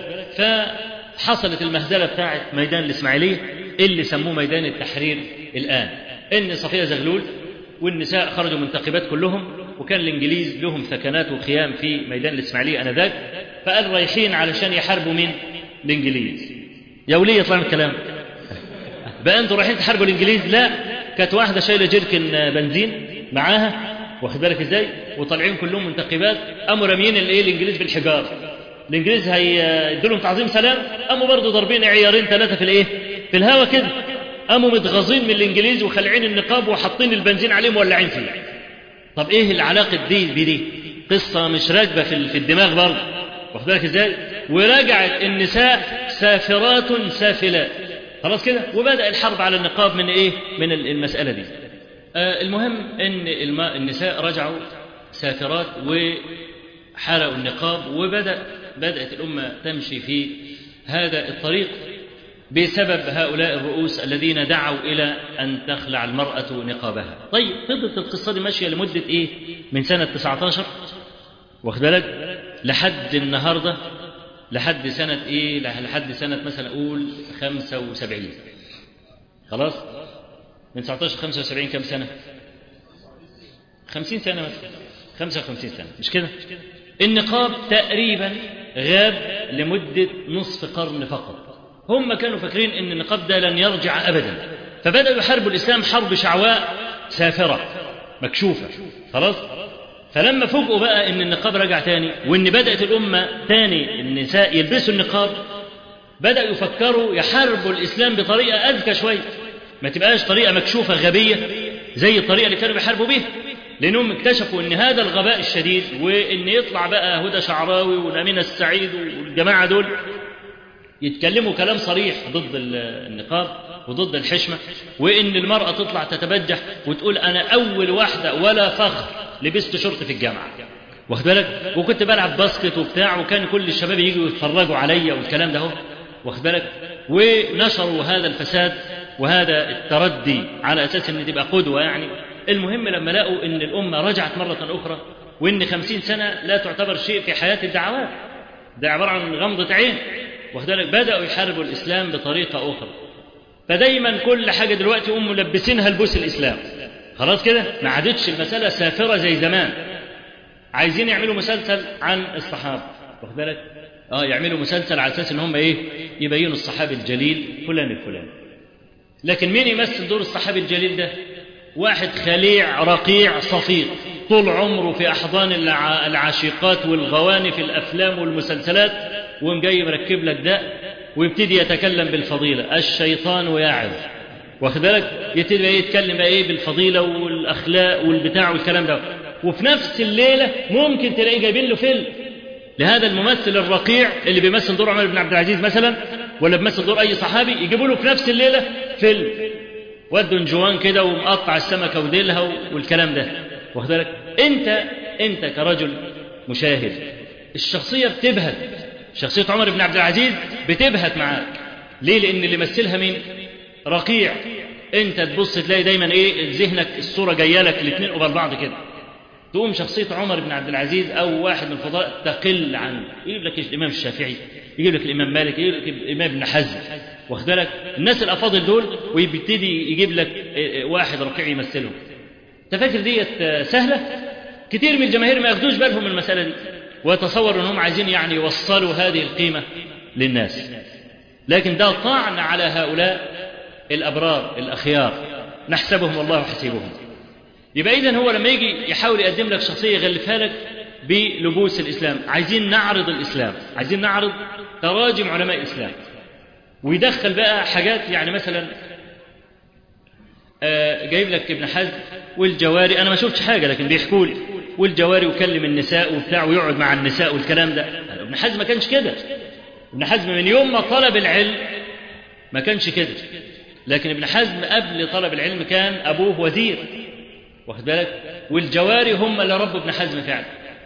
فحصلت المهزلة بتاعة ميدان الإسماعيلية اللي سموه ميدان التحرير الآن، إن صفية زغلول والنساء خرجوا منتخبات كلهم، وكان الإنجليز لهم ثكنات وخيام في ميدان الإسماعيلية آنذاك، فقال رايحين علشان يحاربوا مين؟ الإنجليز. يا وليه يطلع من الكلام بقى انتوا رايحين تحاربوا الانجليز؟ لا، كانت واحده شايله جيركن بنزين معاها، واخد بالك ازاي، وطالعين كلهم منتقبات، قاموا راميين الايه الانجليز بالحجار. الانجليز هيدوا لهم تعظيم سلام، قاموا برضه ضاربين عيارين ثلاثه في الايه في الهوا كده، قاموا متغاظين من الانجليز وخلعين النقاب وحاطين البنزين عليهم وولعين فيه. طب ايه العلاقه دي بدي؟ قصه مش راكبه في في الدماغ برضه، واخد بالك ازاي. ورجعت النساء سافرات سافلات، خلاص كده، وبدأ الحرب على النقاب من ايه من المساله دي. آه المهم ان النساء رجعوا سافرات وحرقوا النقاب، وبدأ بدأت الامه تمشي في هذا الطريق بسبب هؤلاء الرؤوس الذين دعوا إلى أن تخلع المرأة نقابها. طيب فضلت القصة دي ماشية لمدة إيه؟ من سنة تسعة عشر، واخد بالك، لحد النهاردة، لحد سنة إيه؟ لحد سنة مثلا أقول خمسة وسبعين. خلاص؟ من تسعة عشر خمسة وسبعين كم سنة؟ خمسين سنة مثلا، خمسة وخمسين سنة، مش كده؟ النقاب تقريبا غاب لمدة نصف قرن فقط. هم كانوا فاكرين ان النقاب ده لن يرجع ابدا، فبداوا يحاربوا الاسلام حرب شعواء سافره مكشوفه. خلاص، فلما فوجئوا بقى ان النقاب رجع تاني، وان بدات الامه تاني النساء يلبسوا النقاب، بداوا يفكروا يحاربوا الاسلام بطريقه اذكى شويه، ما تبقاش طريقه مكشوفه غبيه زي الطريقه اللي كانوا بيحاربوا بيها، لانهم اكتشفوا ان هذا الغباء الشديد، وان يطلع بقى هدى شعراوي والامينه السعيد والجماعه دول يتكلموا كلام صريح ضد النقاب وضد الحشمة، وإن المرأة تطلع تتبجح وتقول أنا أول واحدة ولا فخر لبست شرط في الجامعة، واخد بالك، وكنت بلعب باسكت وبتاع، وكان كل الشباب يجوا يتفرجوا عليا والكلام ده، واخد بالك، ونشروا هذا الفساد وهذا التردي على أساس إن تبقى قدوة يعني. المهم لما لقوا إن الأمة رجعت مرة أخرى، وإن خمسين سنة لا تعتبر شيء في حياة الدعوات، ده عبارة عن غمضة عين، واخد بالك، بدأوا يحاربوا الإسلام بطريقة أخرى. فدايما كل حاجة دلوقتي هم ملبسينها لبوس الإسلام، خلاص كده، ما عادتش المسألة سافرة زي زمان. عايزين يعملوا مسلسل عن الصحابة، واخد بالك، اه يعملوا مسلسل على أساس إن هم إيه يبينوا الصحابي الجليل فلان الفلاني. لكن مين يمثل دور الصحابي الجليل ده؟ واحد خليع رقيع صفيق طول عمره في أحضان العاشقات والغواني في الأفلام والمسلسلات، وقام جاي مركب لك ده ويبتدي يتكلم بالفضيلة، الشيطان يعظ، واخد بالك، يبتدي يتكلم بقى ايه بالفضيلة والأخلاق والبتاع والكلام ده، وفي نفس الليلة ممكن تلاقيه جايبين له فيلم لهذا الممثل الرقيع اللي بيمثل دور عمر بن عبد العزيز مثلا، ولا بيمثل دور أي صحابي، يجيبوا له في نفس الليلة فيلم ودوا جوان كده ومقطع السمكة وديلها والكلام ده، واخد بالك. أنت أنت كرجل مشاهد الشخصية بتبهت، شخصية عمر بن عبد العزيز بتبهت معاك، ليه؟ لأن اللي مثلها مين؟ رقيع. أنت تبص تلاقي دايما إيه ذهنك الصورة جاية لك الاثنين قبل بعض كده، تقوم شخصية عمر بن عبد العزيز أو واحد من الفضلاء تقل عنه، يجيب لك الإمام الشافعي، يجيب لك الإمام مالك، يجيب لك الإمام ابن حزم، واخد بالك، الناس الأفاضل دول، ويبتدي يجيب لك واحد رقيع يمثلهم. أنت فاكر ديت سهلة؟ كتير من الجماهير ما ياخدوش بالهم من المسألة دي، ويتصور أنهم عايزين يعني يوصلوا هذه القيمة للناس، لكن ده طعن على هؤلاء الأبرار الأخيار نحسبهم الله حسيبهم. يبقى إذن هو لما يجي يحاول يقدم لك شخصية يغلفها لك بلبوس الإسلام، عايزين نعرض الإسلام، عايزين نعرض تراجم علماء الإسلام، ويدخل بقى حاجات يعني مثلا آه جايب لك ابن حزم والجواري، أنا ما شفتش حاجة لكن بيحكوا لي، والجواري وكلم النساء وبتاع ويقعد مع النساء والكلام ده. ابن حزم ما كانش كده، ابن حزم من يوم ما طلب العلم ما كانش كده، لكن ابن حزم قبل طلب العلم كان أبوه وزير، واخد بالك، والجواري هم اللي ربوا ابن حزم فعلا.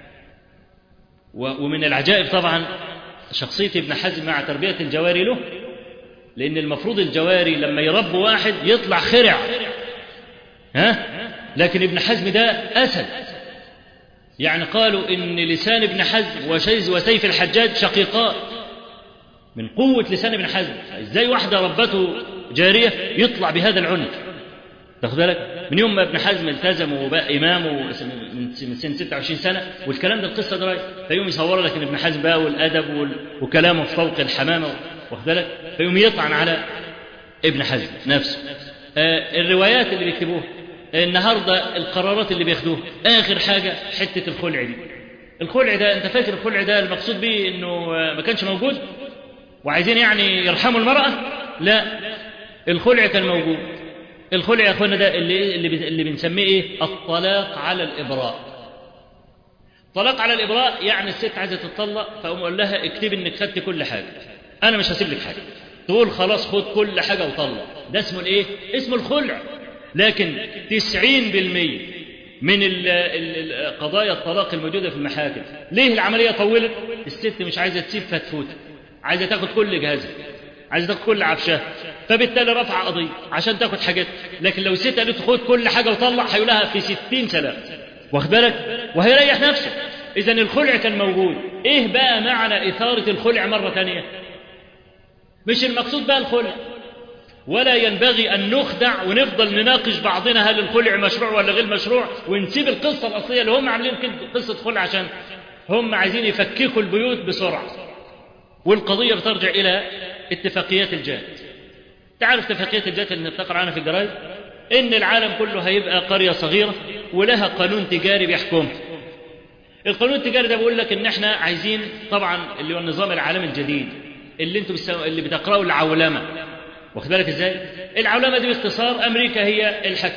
ومن العجائب طبعا شخصية ابن حزم مع تربية الجواري له، لأن المفروض الجواري لما يربوا واحد يطلع خرع، ها، لكن ابن حزم ده أسد. يعني قالوا إن لسان ابن حزم وسيف الحجاج شقيقات من قوة لسان ابن حزم. إزاي واحدة ربته جارية يطلع بهذا العنف؟ تاخد بالك، من يوم ما ابن حزم التزم وبقى إمامه من سن ستة وعشرين سنة والكلام ده القصة ده، فيوم يصور لك إن ابن حزم بقى والأدب وكلامه في فوق الحمامة، واخد بالك؟ فيقوم يطعن على ابن حزم نفسه. آه الروايات اللي بيكتبوها النهارده، القرارات اللي بياخدوها، آخر حاجة حتة الخلع دي. الخلع ده أنت فاكر الخلع ده المقصود به إنه ما كانش موجود وعايزين يعني يرحموا المرأة؟ لا، الخلع كان موجود. الخلع يا أخوانا ده اللي اللي اللي بنسميه إيه؟ الطلاق على الإبراء. طلاق على الإبراء يعني الست عايزة تطلق، فأقوم أقول لها اكتبي إنك خدت كل حاجة، أنا مش هسيب لك حاجة. تقول خلاص خد كل حاجة وطلق. ده اسمه الإيه؟ اسمه الخلع. لكن تسعين بالمئة من قضايا الطلاق الموجودة في المحاكم، ليه العملية طولت؟ الست مش عايزة تسيب فتفوتة، عايزة تاخد كل جهازها، عايزة تاخد كل عفشها، فبالتالي رفع قضية عشان تاخد حاجات. لكن لو الست قالت خد كل حاجة وطلع، هيقولها في ستين سلام، واخد بالك؟ وهيريح نفسه. إذا الخلع كان موجود. إيه بقى معنى إثارة الخلع مرة ثانية؟ مش المقصود بقى الخلع، ولا ينبغي أن نخدع ونفضل نناقش بعضنا هل الخلع مشروع ولا غير مشروع، ونسيب القصة الأصلية اللي هم عاملين قصة خلع عشان هم عايزين يفككوا البيوت بسرعة. والقضية بترجع إلى اتفاقيات الجات. تعرف اتفاقيات الجات اللي بتقرأ عنها في الجرايد؟ إن العالم كله هيبقى قرية صغيرة ولها قانون تجاري بيحكمها. القانون التجاري ده بيقول لك إن إحنا عايزين طبعا اللي هو النظام العالمي الجديد اللي أنتم اللي بتقرأوا العولمة، واخد بالك ازاي؟ العولمه دي باختصار امريكا هي الحكم،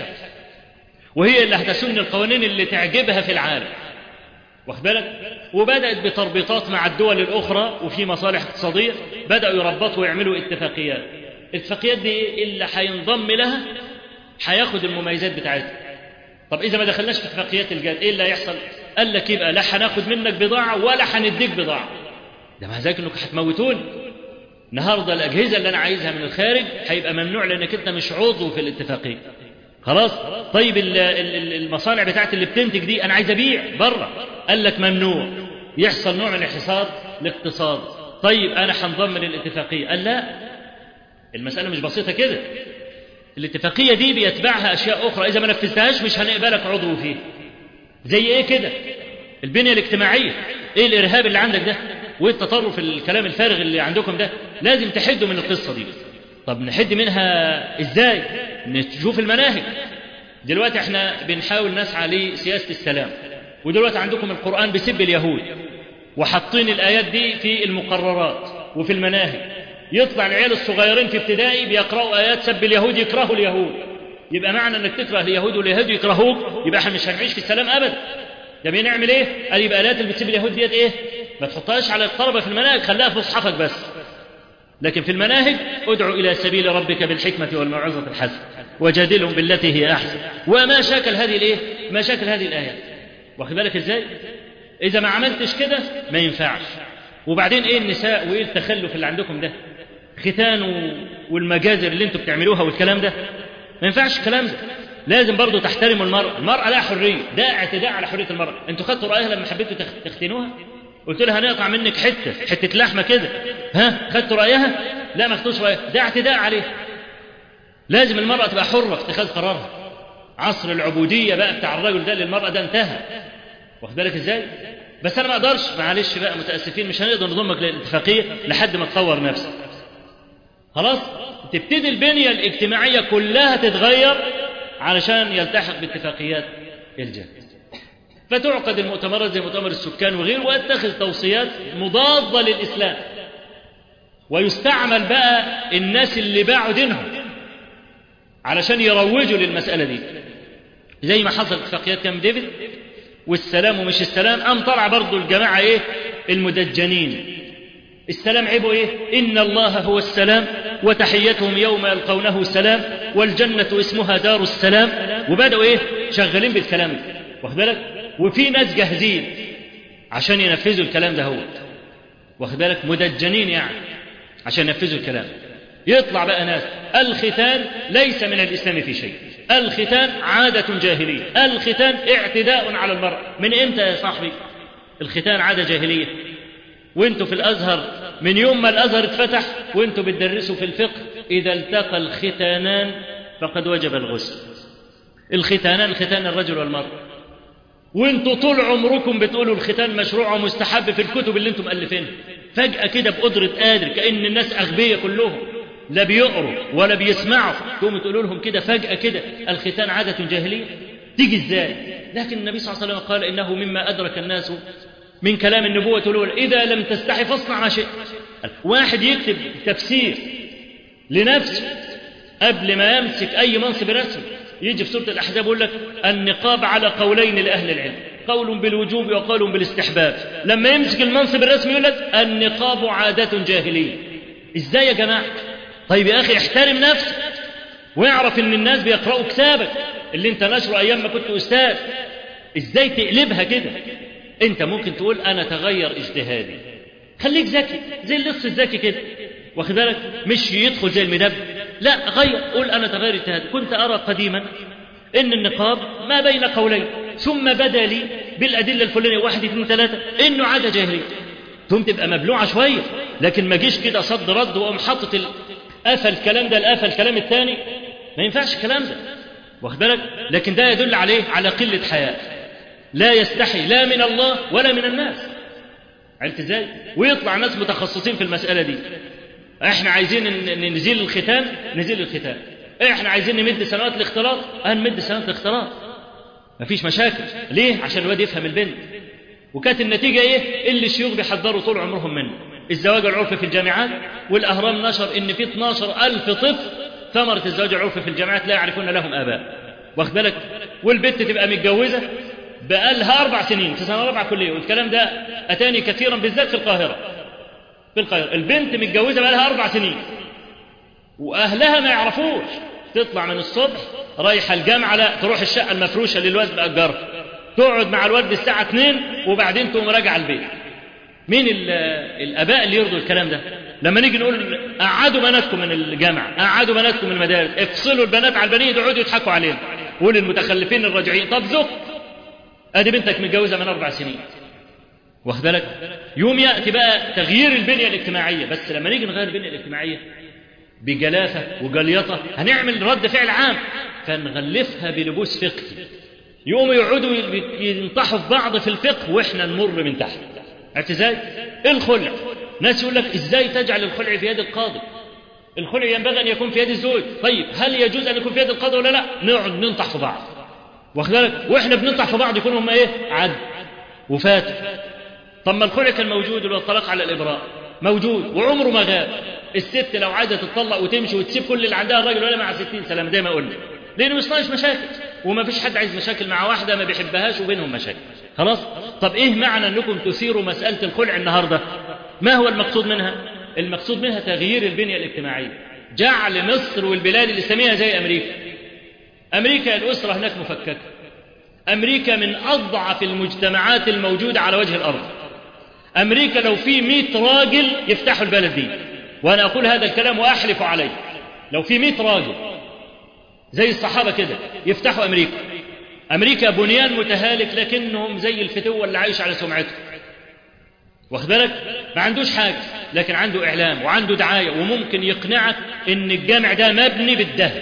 وهي اللي هتسن القوانين اللي تعجبها في العالم، واخد بالك؟ وبدات بتربيطات مع الدول الاخرى وفي مصالح اقتصاديه، بداوا يربطوا ويعملوا اتفاقيات. الاتفاقيات دي اللي هينضم لها هياخد المميزات بتاعتها. طب اذا ما دخلناش في اتفاقيات الجاد ايه اللي هيحصل؟ قال لك يبقى لا هناخد منك بضاعه ولا هنديك بضاعه. ده مع ذلك انكم هتموتوني. النهارده الاجهزه اللي انا عايزها من الخارج هيبقى ممنوع لانك انت مش عضو في الاتفاقيه. خلاص؟ طيب المصانع بتاعت اللي بتنتج دي انا عايز ابيع بره، قال لك ممنوع. يحصل نوع من الحصار الاقتصاد. طيب انا هنضم للاتفاقيه، قال لا، المساله مش بسيطه كده. الاتفاقيه دي بيتبعها اشياء اخرى، اذا ما نفذتهاش مش هنقبلك عضو فيه. زي ايه كده؟ البنيه الاجتماعيه. ايه الارهاب اللي عندك ده وايه التطرف الكلام الفارغ اللي عندكم ده؟ لازم تحدوا من القصه دي. طب نحد منها ازاي؟ نشوف المناهج. دلوقتي احنا بنحاول نسعى لسياسه السلام، ودلوقتي عندكم القران بيسب اليهود وحاطين الايات دي في المقررات وفي المناهج. يطلع العيال الصغيرين في ابتدائي بيقراوا ايات سب اليهود، يكرهوا اليهود. يبقى معنى انك تكره اليهود واليهود يكرهوك يبقى احنا مش هنعيش في السلام ابدا. ده بنعمل ايه؟ قال يبقى الايات اللي بتسب اليهود ديت ايه؟ ما تحطهاش على الطلبه في المناهج، خليها في مصحفك بس. لكن في المناهج ادعو الى سبيل ربك بالحكمه والموعظه الحسنه وجادلهم بالتي هي احسن. وما شاكل هذه الايه؟ ما شاكل هذه الايات. واخد بالك ازاي؟ اذا ما عملتش كده ما ينفعش. وبعدين ايه النساء وايه التخلف اللي عندكم ده؟ ختان والمجازر اللي انتم بتعملوها والكلام ده ما ينفعش. الكلام ده لازم برضو تحترموا المرأة. المرأة لها حرية، ده اعتداء على حرية المرأة. انتوا خدتوا رأيها لما حبيتوا تختنوها؟ قلت لها هنقطع منك حتة حتة لحمة كده، ها؟ خدتوا رأيها؟ لا ما خدتوش رأيها، ده اعتداء عليه. لازم المرأة تبقى حرة في اتخاذ قرارها. عصر العبودية بقى بتاع الرجل ده للمرأة ده انتهى. واخد بالك ازاي؟ بس انا ما اقدرش، معلش بقى متأسفين، مش هنقدر نضمك للاتفاقية لحد ما تطور نفسك. خلاص؟ تبتدي البنية الاجتماعية كلها تتغير علشان يلتحق باتفاقيات الجاد. فتعقد المؤتمرات زي مؤتمر السكان وغيره، واتخذ توصيات مضادة للإسلام، ويستعمل بقى الناس اللي باعوا دينهم علشان يروجوا للمسألة دي، زي ما حصل اتفاقيات كامب ديفيد والسلام ومش السلام. قام طلع برضو الجماعة ايه؟ المدجنين. السلام عيبه ايه؟ إن الله هو السلام وتحيتهم يوم يلقونه سلام والجنة اسمها دار السلام. وبدأوا ايه؟ شغالين بالكلام ده، واخد بالك؟ وفي ناس جاهزين عشان ينفذوا الكلام ده، هو واخد بالك؟ مدجنين يعني عشان ينفذوا الكلام. يطلع بقى ناس الختان ليس من الإسلام في شيء، الختان عادة جاهلية، الختان اعتداء على المرأة. من امتى يا صاحبي الختان عادة جاهلية؟ وانتوا في الأزهر من يوم ما الأزهر اتفتح وانتوا بتدرسوا في الفقه إذا التقى الختانان فقد وجب الغسل. الختانان ختان الرجل والمرأة، وانتوا طول عمركم بتقولوا الختان مشروع ومستحب في الكتب اللي انتم مؤلفينها. فجأة كده بقدرة قادر، كأن الناس أغبياء كلهم لا بيقروا ولا بيسمعوا، تقوموا تقولوا لهم كده فجأة كده الختان عادة جاهلية؟ تيجي ازاي؟ لكن النبي صلى الله عليه وسلم قال إنه مما أدرك الناس من كلام النبوة الأولى إذا لم تستحي فاصنع ما شئت. واحد يكتب تفسير لنفسه قبل ما يمسك أي منصب رسمي، يجي في سورة الأحزاب يقول لك النقاب على قولين لأهل العلم، قول بالوجوب وقول بالاستحباب. لما يمسك المنصب الرسمي يقول لك النقاب عادة جاهلية. ازاي يا جماعة؟ طيب يا أخي احترم نفسك واعرف ان الناس بيقرأوا كتابك اللي انت نشره ايام ما كنت أستاذ. ازاي تقلبها كده؟ انت ممكن تقول انا تغير اجتهادي، خليك ذكي زي اللص الذكي كده، واخد بالك؟ مش يدخل زي المدب، لا غير، قول انا تغير اجتهادي. كنت ارى قديما ان النقاب ما بين قولين، ثم بدا لي بالادله الفلانيه واحد اثنين ثلاثه انه عاده جاهليه، ثم تبقى مبلوعه شويه. لكن ما جيش كده صد رد واقوم حاطط قفل الكلام ده القفل الكلام الثاني، ما ينفعش الكلام ده، واخد بالك؟ لكن ده يدل عليه على قله حياء، لا يستحي لا من الله ولا من الناس. عرفت ازاي؟ ويطلع ناس متخصصين في المساله دي، احنا عايزين نزيل الختان نزيل الختان، احنا عايزين نمد سنوات الاختلاط هنمد سنوات الاختلاط، مفيش مشاكل. ليه؟ عشان الواد يفهم البنت. وكانت النتيجه ايه؟ اللي الشيوخ بيحضروا طول عمرهم منه الزواج العرفي في الجامعات، والاهرام نشر ان في اثناشر ألف طفل ثمره الزواج العرفي في الجامعات لا يعرفون لهم اباء، واخد بالك؟ والبنت تبقى متجوزه بقالها اربع سنين في سنه رابعه كليه، والكلام ده اتاني كثيرا بالذات في القاهره. في القاهره البنت متجوزه بقالها اربع سنين واهلها ما يعرفوش، تطلع من الصبح رايحه الجامعه، لا تروح الشقه المفروشه اللي الواد مأجرها، تقعد مع الواد الساعه اتنين وبعدين تقوم راجعه البيت. مين الاباء اللي يرضوا الكلام ده؟ لما نيجي نقول قعدوا بناتكم من الجامعه، قعدوا بناتكم من المدارس، افصلوا البنات على البنين يقعدوا يضحكوا علينا، قول المتخلفين الراجعين. طب زق ادي بنتك متجوزه من اربع سنين، واخد بالك؟ يوم ياتي بقى تغيير البنيه الاجتماعيه، بس لما نيجي نغير البنيه الاجتماعيه بجلافه وجليطه هنعمل رد فعل عام، فنغلفها بلبوس فقهي، يقوموا يقعدوا ينطحوا في بعض في الفقه واحنا نمر من تحت. عرفت ازاي؟ الخلع، ناس يقول لك ازاي تجعل الخلع في يد القاضي؟ الخلع ينبغي ان يكون في يد الزوج. طيب هل يجوز ان يكون في يد القاضي ولا لا؟ نقعد ننطح في بعض، واخد بالك؟ واحنا بننطح في بعض يكونوا هم ايه؟ عدل وفات. طب ما الخلع كان موجود والطلاق على الابراء موجود وعمره ما غاب. الست لو عايزه تطلق وتمشي وتسيب كل اللي عندها الراجل ولا مع ستين سلام زي ما قلنا، لانه مش ناقص مشاكل، وما فيش حد عايز مشاكل مع واحده ما بيحبهاش وبينهم مشاكل. خلاص؟ طب ايه معنى انكم تثيروا مساله الخلع النهارده؟ ما هو المقصود منها؟ المقصود منها تغيير البنيه الاجتماعيه، جعل مصر والبلاد الاسلاميه زي امريكا. امريكا الاسره هناك مفككه، امريكا من اضعف المجتمعات الموجوده على وجه الارض. امريكا لو في مئة راجل يفتحوا البلد دي، وانا اقول هذا الكلام واحلف عليه، لو في مئة راجل زي الصحابه كده يفتحوا امريكا. امريكا بنيان متهالك لكنهم زي الفتوه اللي عايش على سمعته، واخد بالك؟ ما عندوش حاجه لكن عنده اعلام وعنده دعايه، وممكن يقنعك ان الجامع ده مبني بالذهب،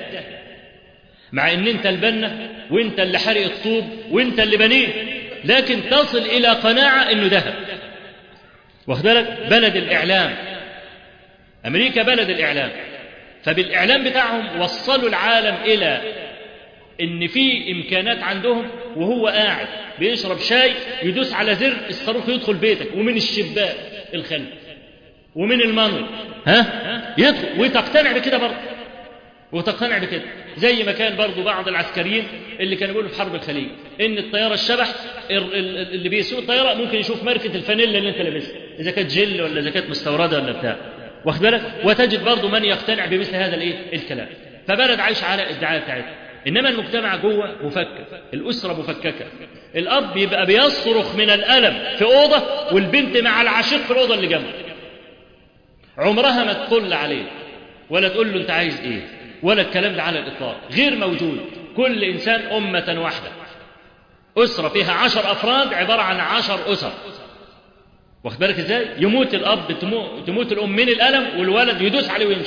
مع ان انت البنا وانت اللي حرق الطوب وانت اللي بنيه، لكن تصل الى قناعه انه ذهب، واخد بالك؟ بلد الاعلام، امريكا بلد الاعلام. فبالاعلام بتاعهم وصلوا العالم الى ان في امكانات عندهم، وهو قاعد بيشرب شاي يدوس على زر الصاروخ يدخل بيتك ومن الشباك الخلف ومن المنور ها يدخل، وتقتنع بكده برضه، وتقتنع بكده. زي ما كان برضه بعض العسكريين اللي كانوا بيقولوا في حرب الخليج ان الطياره الشبح اللي بيسوق الطياره ممكن يشوف ماركه الفانيلا اللي انت لابسها اذا كانت جل ولا اذا كانت مستورده ولا بتاع، واخد بالك؟ وتجد برضه من يقتنع بمثل هذا الايه الكلام. فبلد عايش على الدعايه بتاعتها. انما المجتمع جوه مفكك، الاسره مفككه، الاب يبقى بيصرخ من الالم في اوضه والبنت مع العشيق في الاوضه اللي جنبه، عمرها ما تطل عليه ولا تقول له انت عايز ايه ولا الكلام ده على الاطلاق، غير موجود. كل انسان امه واحده، اسره فيها عشر افراد عباره عن عشر اسر، واخد بالك ازاي؟ يموت الاب تموت الام من الالم والولد يدوس عليه ويمشي.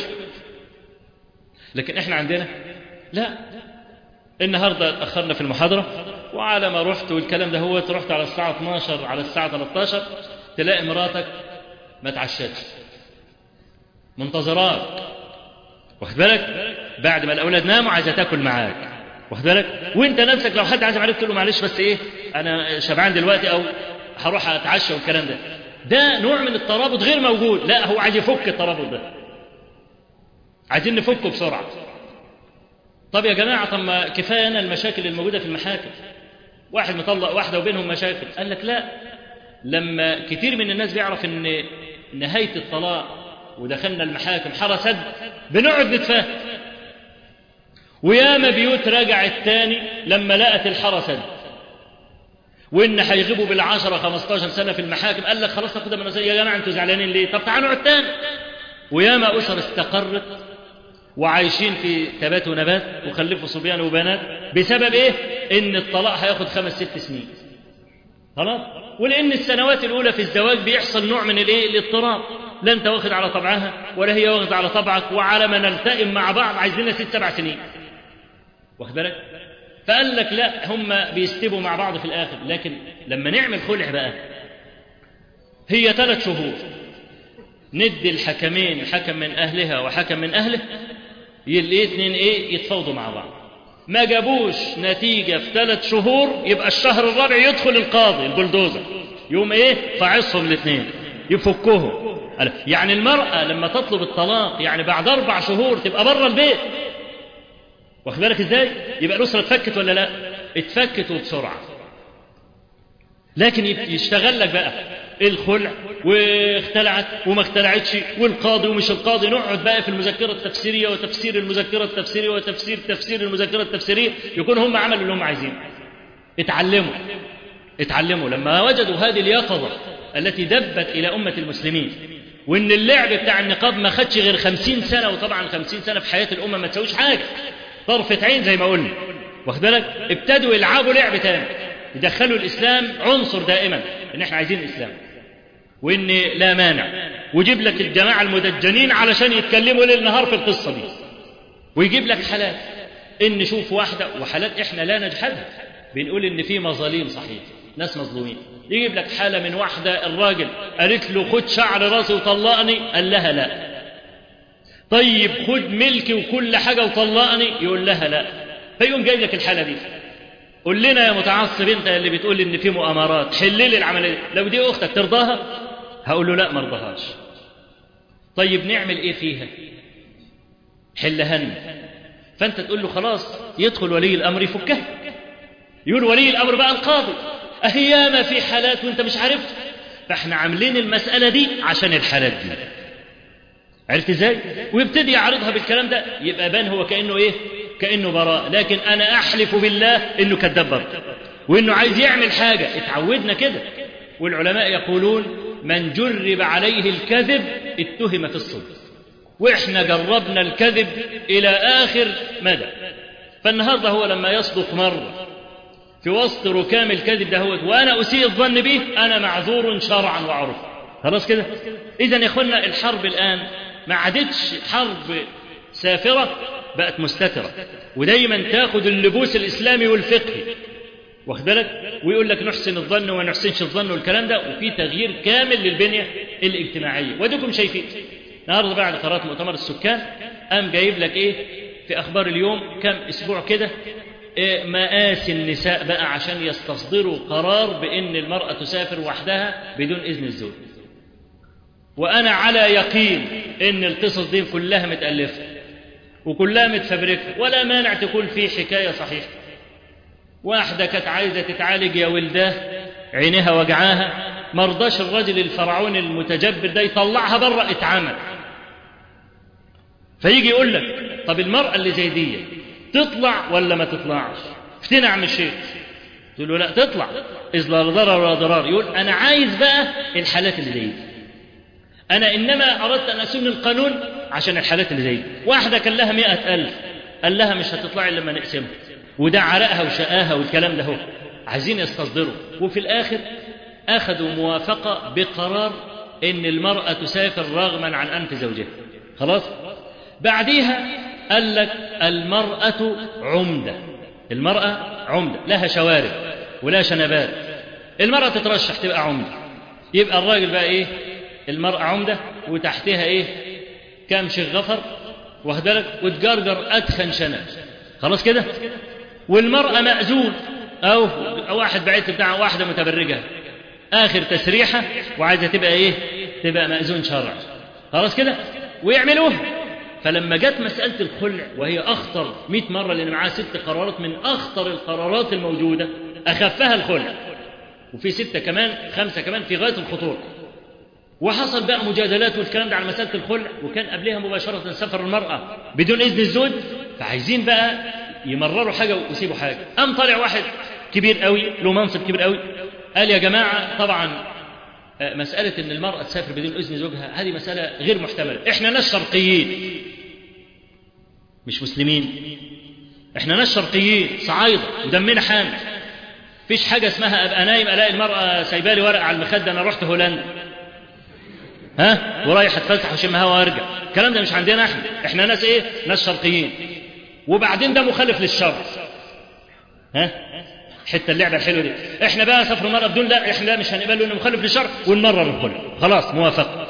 لكن احنا عندنا لا. النهارده اتاخرنا في المحاضره، وعلى ما رحت والكلام ده هو رحت على الساعه اثناشر على الساعه ثلاثة عشر تلاقي مراتك ما تعشتش، منتظراك، واخد بالك؟ بعد ما الأولاد ناموا عايزة تاكل معاك، واخد بالك؟ وأنت نفسك لو حد عازم عليك تقول له معلش بس إيه أنا شبعان دلوقتي أو هروح أتعشى والكلام ده. ده نوع من الترابط غير موجود. لا، هو عايز يفك الترابط ده، عايزين نفكه بسرعة. طب يا جماعة، طب ما كفاية أنا المشاكل الموجودة في المحاكم، واحد مطلق واحدة وبينهم مشاكل. قال لك لا، لما كتير من الناس بيعرف ان نهاية الطلاق ودخلنا المحاكم حرسد بنقعد نتفاهم. وياما بيوت رجعت تاني لما لقت الحرسد وان هيغيبوا بالعشرة خمستاشر سنة في المحاكم. قال لك خلاص ناخدها من يا جماعة انتوا زعلانين ليه؟ طب تعالوا نقعد تاني. وياما أسر استقرت وعايشين في تبات ونبات وخلفوا صبيان وبنات بسبب ايه؟ ان الطلاق هياخد خمس ست سنين. خلاص؟ ولان السنوات الاولى في الزواج بيحصل نوع من الايه؟ الاضطراب، لا انت واخد على طبعها ولا هي واخد على طبعك، وعلى ما نلتئم مع بعض عايزين ست سبع سنين، واخد بالك؟ فقال لك لا، هم بيستبوا مع بعض في الاخر. لكن لما نعمل خلع بقى هي ثلاث شهور، ندي الحكمين، حكم من اهلها وحكم من اهله، الاثنين ايه؟ يتفاوضوا مع بعض. ما جابوش نتيجة في ثلاث شهور، يبقى الشهر الرابع يدخل القاضي البلدوزر يوم ايه؟ فعصهم الاثنين يفكوهم. يعني المرأة لما تطلب الطلاق يعني بعد اربع شهور تبقى بره البيت، واخد بالك ازاي؟ يبقى الأسرة اتفكت ولا لا؟ اتفكت وبسرعة. لكن يشتغل لك بقى الخلع واختلعت وما اختلعتش والقاضي ومش القاضي، نقعد بقى في المذكرة التفسيرية وتفسير المذكرة التفسيرية وتفسير تفسير المذكرة التفسيرية، يكون هم عملوا اللي هم عايزينه. اتعلموا اتعلموا لما وجدوا هذه اليقظة التي دبت إلى أمة المسلمين، وإن اللعب بتاع النقاب ما خدش غير خمسين سنة، وطبعا خمسين سنة في حياة الأمة ما تسويش حاجة، طرفة عين زي ما قلنا، واخد بالك؟ ابتدوا يلعبوا لعب تاني، يدخلوا الإسلام عنصر دائما إن إحنا عايزين الإسلام وإن لا مانع، ويجيب لك الجماعة المدجنين علشان يتكلموا ليل نهار في القصة دي، ويجيب لك حالات إن نشوف واحدة، وحالات إحنا لا نجحدها، بنقول إن في مظالم صحيح، ناس مظلومين. يجيب لك حالة من واحدة الراجل قالت له خد شعر راسي وطلقني، قال لها لا. طيب خد ملكي وكل حاجة وطلقني، يقول لها لا. فيقوم جاي لك الحالة دي، قول لنا يا متعصب انت اللي بتقول ان في مؤامرات، حل لي العمليه دي. لو دي اختك ترضاها؟ هقول له لا ما رضاهاش. طيب نعمل ايه فيها؟ حلها لنا. فانت تقول له خلاص يدخل ولي الامر يفكها. يقول ولي الامر بقى القاضي اهياما في حالات وانت مش عارف، فاحنا عاملين المساله دي عشان الحالات دي. عرفت ازاي؟ ويبتدي يعرضها بالكلام ده، يبقى بان هو كانه ايه؟ كأنه براء، لكن أنا أحلف بالله إنه كذاب برضه، وإنه عايز يعمل حاجة. اتعودنا كده، والعلماء يقولون من جرب عليه الكذب اتهم في الصدق، وإحنا جربنا الكذب إلى آخر مدى. فالنهاردة هو لما يصدق مرة في وسط ركام الكذب ده هو وأنا أسيء الظن به، أنا معذور شرعا وعرفا. خلاص كده؟ إذن يا إخوانا الحرب الآن ما عادتش حرب سافرة، بقت مستترة، ودايما تاخد اللبوس الإسلامي والفقهي، واخد بالك؟ ويقول لك نحسن الظن وما نحسنش الظن والكلام ده، وفي تغيير كامل للبنية الاجتماعية. وديكم شايفين النهارده بعد قرارات مؤتمر السكان قام جايب لك ايه في أخبار اليوم كم أسبوع كده، إيه مآسي النساء بقى عشان يستصدروا قرار بأن المرأة تسافر وحدها بدون إذن الزوج. وأنا على يقين إن القصص دي كلها متألفة وكلها متفبركة، ولا مانع تكون في حكاية صحيحة. واحدة كانت عايزة تتعالج يا ولداه، عينها وجعاها، مرضاش الرجل الفرعوني المتجبر ده يطلعها بره، اتعمل. فيجي يقول لك طب المرأة اللي زي دي تطلع ولا ما تطلعش؟ افتنا عم الشيخ. تقول له لا تطلع، إذ لا ضرر ولا ضرار. يقول أنا عايز بقى الحالات اللي زي دي، أنا إنما أردت أن أسن القانون عشان الحالات اللي زي دي. واحدة كان لها مئة ألف، قال لها مش هتطلعي لما نقسمها، وده عرقها وشقاها والكلام ده هو عايزين يستصدروا. وفي الآخر أخذوا موافقة بقرار إن المرأة تسافر رغما عن أنف زوجها. خلاص؟ بعديها قال لك المرأة عمدة، المرأة عمدة لها شوارب ولا شنبات، المرأة تترشح تبقى عمدة. يبقى الراجل بقى إيه؟ المرأة عمدة وتحتها إيه كام شيخ غفر واخدلك وتجرجر أدخن شنب، خلاص كده. والمرأة مأذون أو, أو واحد بعيد بتاع واحدة متبرجة آخر تسريحة وعايزة تبقى إيه تبقى مأذون شرع، خلاص كده ويعملوها. فلما جت مسألة الخلع وهي أخطر مئة مرة لأن معاها ست قرارات من أخطر القرارات الموجودة أخفها الخلع، وفي ستة كمان خمسة كمان في غاية الخطورة. وحصل بقى مجادلات والكلام ده على مسألة الخلع، وكان قبلها مباشرة سفر المرأة بدون إذن الزوج، فعايزين بقى يمرروا حاجة ويسيبوا حاجة. قام طالع واحد كبير قوي له منصب كبير قوي قال يا جماعة طبعا مسألة إن المرأة تسافر بدون إذن زوجها هذه مسألة غير محتملة، إحنا ناس شرقيين مش مسلمين، إحنا ناس شرقيين صعايدة ودمنا حامل، فيش حاجة اسمها أبقى نايم ألاقي المرأة سايبالي ورقة على المخدة أنا رحت هولندا ها ورايح أتفسح وشم هوا وأرجع، الكلام ده مش عندنا إحنا، إحنا ناس إيه ناس شرقيين. وبعدين ده مخالف للشرع ها حتى اللعبة الحلوة دي، إحنا بقى سفر المرأة بدون لا إحنا لا مش هنقبله إنه مخالف للشرع ونمرر الخلع، خلاص موافق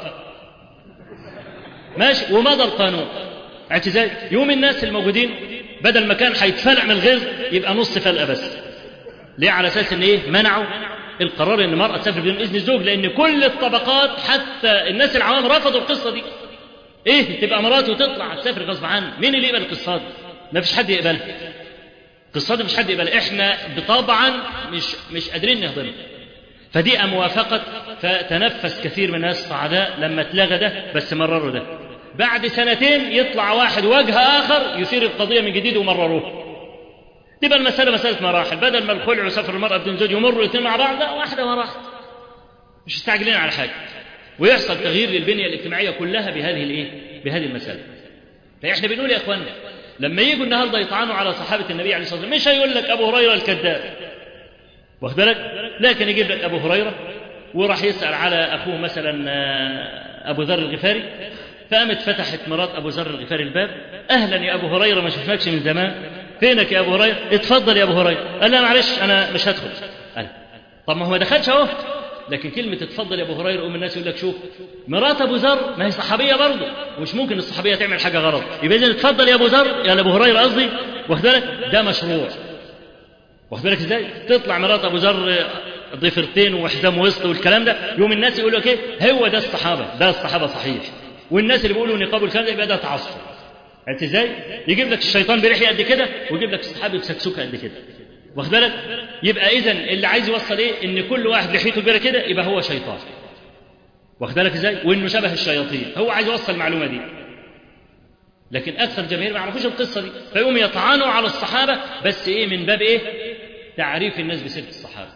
ماشي. ومضى القانون اعتزال يوم الناس الموجودين بدل ما كان هيتفلع من الغيظ يبقى نص فلقة بس. ليه؟ على أساس إن إيه منعوا القرار إن المرأة تسافر بدون إذن الزوج، لأن كل الطبقات حتى الناس العوام رفضوا القصة دي. إيه تبقى مراته وتطلع تسافر غصب عنه، مين اللي يقبل القصة دي؟ ما فيش حد يقبلها، القصة دي مش حد يقبلها، إحنا طبعا مش مش قادرين نهضمها. فدي موافقة، فتنفس كثير من الناس الصعداء لما اتلغى ده بس مرروا ده. بعد سنتين يطلع واحد وجه آخر يثير القضية من جديد ومرروه. تبقى المسألة مسألة مراحل، بدل ما الخلع وسفر المرأة بدون زوج يمروا الاثنين مع بعض، لا واحدة مراحل مش مستعجلين على حاجة، ويحصل تغيير للبنية الاجتماعية كلها بهذه الايه بهذه المسألة. فإحنا بنقول يا إخواننا لما يجوا النهارده يطعنوا على صحابة النبي عليه الصلاة والسلام مش هيقول لك أبو هريرة الكذاب واخد بالك، لكن يجيب لك أبو هريرة وراح يسأل على أخوه مثلا أبو ذر الغفاري، فقامت فتحت مرات أبو ذر الغفاري الباب، أهلا يا أبو هريرة ما شفناكش من زمان، فينك يا أبو هريرة؟ اتفضل يا أبو هريرة. قال لا معلش أنا مش هدخل. قال طب ما هو ما دخلش أهو، لكن كلمة اتفضل يا أبو هريرة أم الناس يقول لك شوف مرات أبو ذر ما هي صحابية برضه ومش ممكن الصحابية تعمل حاجة غلط، يبقى إذا اتفضل يا أبو ذر يا أبو هريرة قصدي واخد بالك ده مشروع. واخد بالك إزاي؟ تطلع مرات أبو ذر ضفرتين وحزام وسط والكلام ده، يوم الناس يقولوا إيه هو ده الصحابة، ده الصحابة صحيح، والناس اللي بيقولوا نقاب والكلام ده يبقى ده تعصب. عرفت ازاي؟ يجيب لك الشيطان بريحه قد كده ويجيب لك الصحابي بسكسوكه قد كده. واخد بالك؟ يبقى اذا اللي عايز يوصل ايه؟ ان كل واحد لحيته كبيره كده يبقى هو شيطان. واخد بالك ازاي؟ وانه شبه الشياطين، هو عايز يوصل المعلومه دي. لكن اكثر الجماهير ما يعرفوش القصه دي، فيقوم يطعنوا على الصحابه بس ايه من باب ايه؟ تعريف الناس بسيره الصحابه.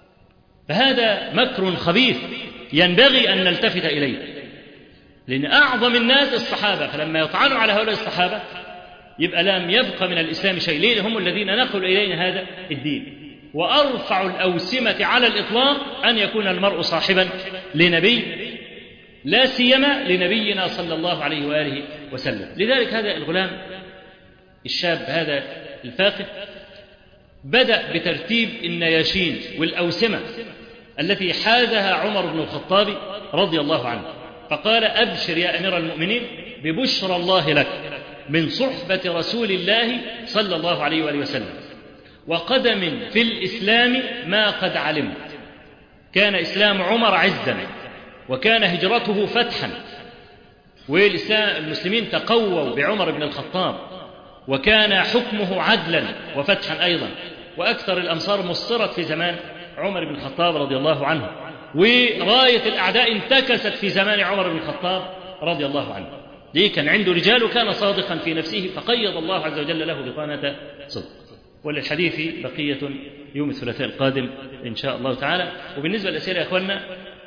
فهذا مكر خبيث ينبغي ان نلتفت اليه. لأن أعظم الناس الصحابة، فلما يطعنوا على هؤلاء الصحابة يبقى لم يبقى من الإسلام شيء. ليه؟ هم الذين نقلوا إلينا هذا الدين. وأرفع الأوسمة على الإطلاق أن يكون المرء صاحبا لنبي، لا سيما لنبينا صلى الله عليه وآله وسلم. لذلك هذا الغلام الشاب هذا الفاقه بدأ بترتيب النياشين والأوسمة التي حازها عمر بن الخطاب رضي الله عنه، فقال أبشر يا أمير المؤمنين ببشرى الله لك من صحبة رسول الله صلى الله عليه وآله وسلم وقدم في الإسلام ما قد علمت. كان إسلام عمر عزا وكان هجرته فتحا، والمسلمين تقووا بعمر بن الخطاب وكان حكمه عدلا وفتحا أيضا، وأكثر الأمصار مصرت في زمان عمر بن الخطاب رضي الله عنه، وراية الأعداء انتكست في زمان عمر بن الخطاب رضي الله عنه. ليه؟ كان عنده رجال وكان صادقا في نفسه فقيض الله عز وجل له بطانة صدق. وللحديث بقية يوم الثلاثاء القادم إن شاء الله تعالى. وبالنسبة للأسئلة يا أخوانا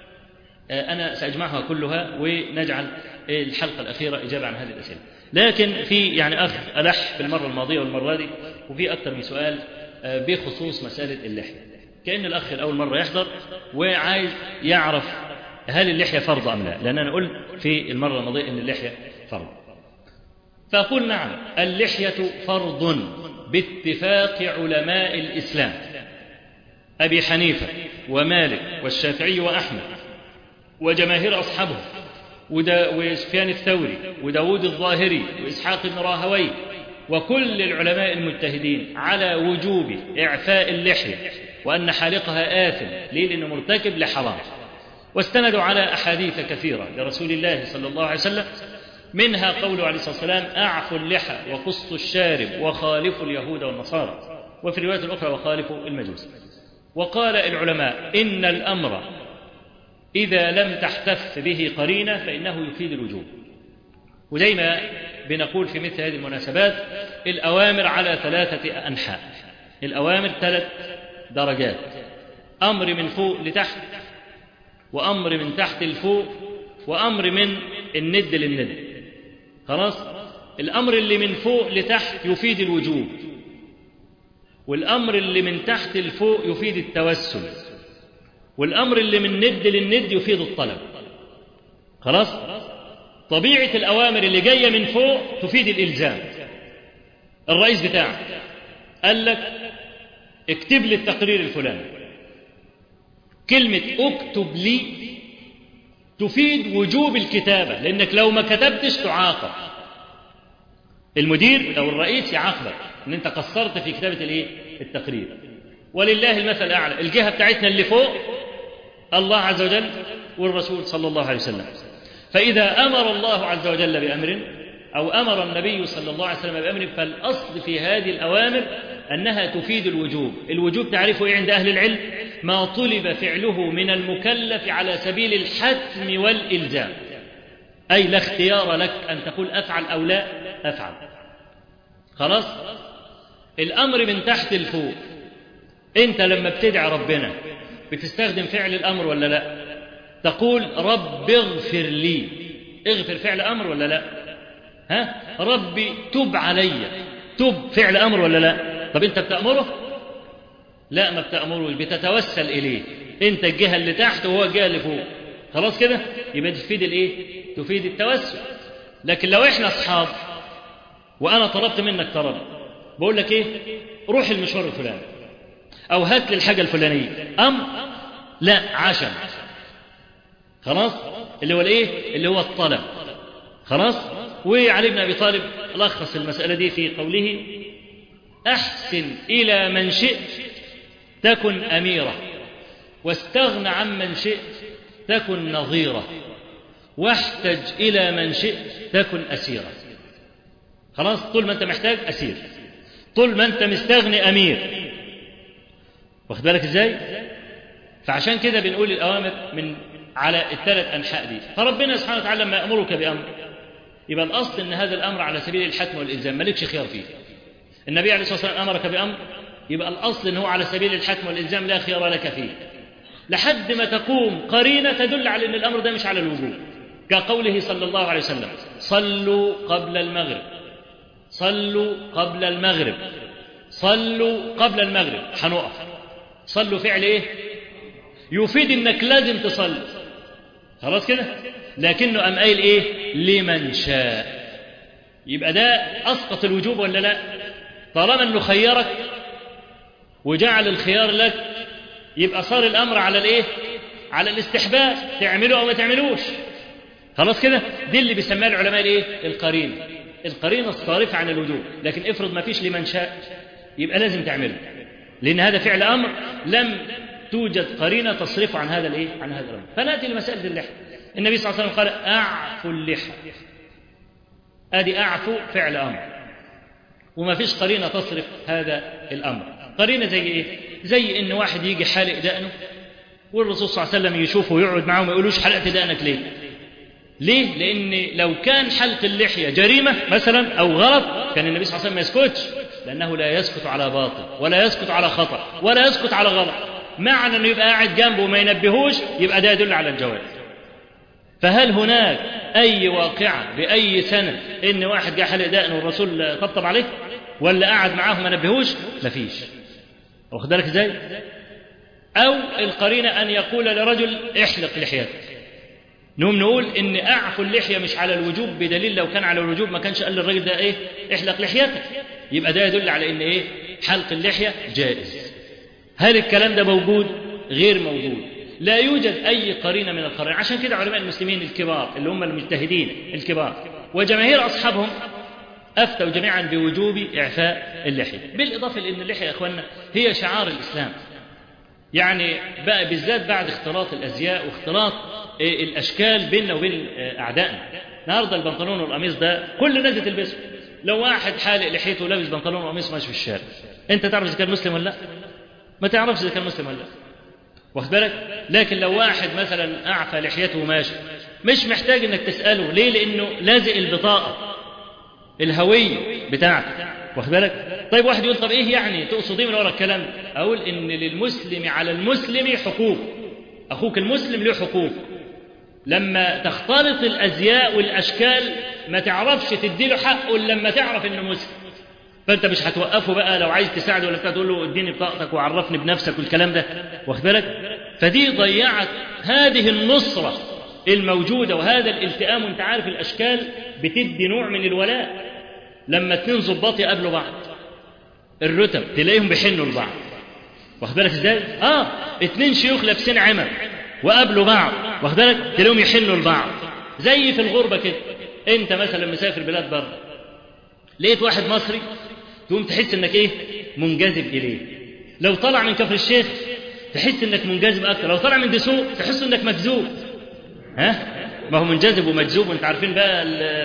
أنا سأجمعها كلها ونجعل الحلقة الأخيرة إجابة عن هذه الأسئلة. لكن في يعني أخ ألح في المرة الماضية والمرة دي وفي أكثر من سؤال بخصوص مسألة اللحية، كأن الأخ الأول مرة يحضر وعايز يعرف هل اللحية فرض أم لا، لأن أنا قلت في المرة الماضية أن اللحية فرض. فأقول نعم، اللحية فرض باتفاق علماء الإسلام أبي حنيفة ومالك والشافعي وأحمد، وجماهير أصحابه وسفيان الثوري وداود الظاهري وإسحاق بن راهويه وكل العلماء المجتهدين على وجوب إعفاء اللحية وأن حالقها آثم. ليه؟ لأنه مرتكب لحرام. واستندوا على أحاديث كثيرة لرسول الله صلى الله عليه وسلم، منها قوله عليه الصلاة والسلام: أعفوا اللحى وقصوا الشارب وخالفوا اليهود والنصارى، وفي الرواية الأخرى: وخالفوا المجوس. وقال العلماء إن الأمر إذا لم تحتف به قرينة فإنه يفيد الوجوب. ودايما بنقول في مثل هذه المناسبات: الأوامر على ثلاثة أنحاء. الأوامر ثلاث درجات: أمر من فوق لتحت، وأمر من تحت لفوق، وأمر من الند للند. خلاص؟ الأمر اللي من فوق لتحت يفيد الوجوب، والأمر اللي من تحت لفوق يفيد التوسل، والأمر اللي من ند للند يفيد الطلب. خلاص؟ طبيعة الأوامر اللي جاية من فوق تفيد الإلزام. الرئيس بتاعك قال لك: اكتب لي التقرير الفلاني. كلمة اكتب لي تفيد وجوب الكتابة، لأنك لو ما كتبتش تعاقب. المدير أو الرئيس يعاقبك إن أنت قصرت في كتابة الإيه؟ التقرير. ولله المثل الأعلى، الجهة بتاعتنا اللي فوق الله عز وجل والرسول صلى الله عليه وسلم. فإذا أمر الله عز وجل بأمر أو أمر النبي صلى الله عليه وسلم بأمر، فالأصل في هذه الأوامر أنها تفيد الوجوب. الوجوب تعرفه إيه عند أهل العلم؟ ما طلب فعله من المكلف على سبيل الحتم والإلزام، أي لا اختيار لك أن تقول أفعل أو لا أفعل. خلاص؟ الأمر من تحت لفوق. أنت لما بتدعي ربنا بتستخدم فعل الأمر ولا لا؟ تقول: رب اغفر لي. اغفر فعل أمر ولا لا؟ ها؟ ربي تب علي. تب فعل أمر ولا لا؟ طب أنت بتأمره؟ لا، ما بتأمروش، بتتوسل إليه. أنت الجهة اللي تحت وهو الجهة اللي فوق. خلاص كده؟ يبقى تفيد الإيه؟ تفيد التوسل. لكن لو إحنا أصحاب وأنا طلبت منك طلب، بقول لك إيه؟ روح المشوار الفلاني، أو هات لي الحاجة الفلانية. أمر؟ لا، عشم. خلاص؟ اللي هو الإيه؟ اللي هو الطلب. خلاص؟ وعلي بن أبي طالب لخص المسألة دي في قوله: أحسن إلى من شئت تكن أميرة، واستغن عن من شئت تكن نظيرة، واحتج إلى من شئت تكن أسيرة. خلاص؟ طول ما أنت محتاج أسير، طول ما أنت مستغني أمير. واخد بالك إزاي؟ فعشان كده بنقول الأوامر من على الثلاث أنحاء دي. فربنا سبحانه وتعالى لما يأمرك بأمر يبقى الأصل أن هذا الأمر على سبيل الحتم والإلزام، مالكش خيار فيه. النبي عليه الصلاة والسلام أمرك بأمر يبقى الأصل أنه على سبيل الحتم والإلزام، لا خيار لك فيه، لحد ما تقوم قرينة تدل على أن الأمر ده مش على الوجوب، كقوله صلى الله عليه وسلم: صلوا قبل المغرب، صلوا قبل المغرب، صلوا قبل المغرب. هنقف. صلوا فعل إيه؟ يفيد أنك لازم تصلي. خلاص كده؟ لكنه أم قايل إيه؟ لمن شاء. يبقى ده أسقط الوجوب ولا لا؟ طالما أنه خيرك وجعل الخيار لك، يبقى صار الأمر على الإيه؟ على الاستحباب، تعمله أو ما تعملوش. خلاص كده؟ دي اللي بيسميها العلماء الإيه؟ القرينة. القرينة الصارفة عن الوجوب. لكن افرض ما فيش لمن شاء، يبقى لازم تعمله، لأن هذا فعل أمر لم توجد قرينة تصرفه عن هذا الإيه؟ عن هذا الأمر. فنأتي لمسألة اللحى. النبي صلى الله عليه وسلم قال: أعفوا اللحى. أدي أعفو فعل أمر، وما فيش قرينة تصرف هذا الأمر. قرينة زي إيه؟ زي إن واحد يجي حالق دقنه والرسول صلى الله عليه وسلم يشوفه ويقعد معه وما يقولوش: حلقت دقنك ليه؟ ليه؟ لأن لو كان حلق اللحية جريمة مثلا أو غلط كان النبي صلى الله عليه وسلم ما يسكتش، لأنه لا يسكت على باطل ولا يسكت على خطأ ولا يسكت على غلط. معنى أنه يبقى قاعد جنبه وما ينبهوش يبقى ده يدل على الجواز. فهل هناك أي واقعة بأي سنة إن واحد جاء حلق دقن والرسول طبطب عليه ولا قاعد معاه ما نبهوش؟ مفيش. واخد بالك إزاي؟ أو القرينة أن يقول لرجل: احلق لحيتك. نقوم نقول إن أعفو اللحية مش على الوجوب، بدليل لو كان على الوجوب ما كانش قال للراجل ده إيه؟ احلق لحيتك. يبقى ده يدل على إن إيه؟ حلق اللحية جائز. هل الكلام ده موجود؟ غير موجود. لا يوجد أي قرينة من القرائن. عشان كده علماء المسلمين الكبار اللي هم المجتهدين الكبار وجماهير أصحابهم أفتوا جميعا بوجوب إعفاء اللحية، بالإضافة لأن اللحية يا أخوانا هي شعار الإسلام. يعني بقى بالذات بعد اختلاط الأزياء واختلاط الأشكال بيننا وبين أعدائنا. النهارده البنطلون والقميص ده كل الناس تلبسه. لو واحد حالق لحيته ولابس بنطلون وقميص ماشي في الشارع، أنت تعرف إذا كان مسلم ولا لا؟ ما تعرفش إذا كان مسلم ولا لا. واخد بالك؟ لكن لو واحد مثلا أعفى لحيته وماشي مش محتاج إنك تسأله ليه، لأنه لازق البطاقة الهوية بتاعته. واخد بالك؟ طيب واحد يقول طب إيه يعني تقصد إيه من ورا الكلام ده؟ أقول إن للمسلم على المسلم حقوق، أخوك المسلم له حقوق. لما تختلط الأزياء والأشكال ما تعرفش تديله حقه إلا لما تعرف إنه مسلم. فأنت مش هتوقفه بقى لو عايز تساعده ولا تقول له اديني بطاقتك وعرفني بنفسك والكلام ده. واخد بالك؟ فدي ضيعت هذه النصرة الموجودة وهذا الالتئام. وانت عارف الأشكال بتدي نوع من الولاء. لما اتنين ظباط يقابلوا بعض الرتب تلاقيهم بيحنوا لبعض. واخد بالك ازاي؟ اه اتنين شيوخ لابسين عمم وقابلوا بعض، واخد بالك، تلاقيهم يحنوا لبعض. زي في الغربة كده، انت مثلا مسافر بلاد بره لقيت واحد مصري تقوم تحس انك ايه؟ منجذب اليه. لو طلع من كفر الشيخ تحس انك منجذب اكتر، لو طلع من دسوق تحس انك مجذوب. ها؟ ما هو منجذب ومجذوب، وانت عارفين بقى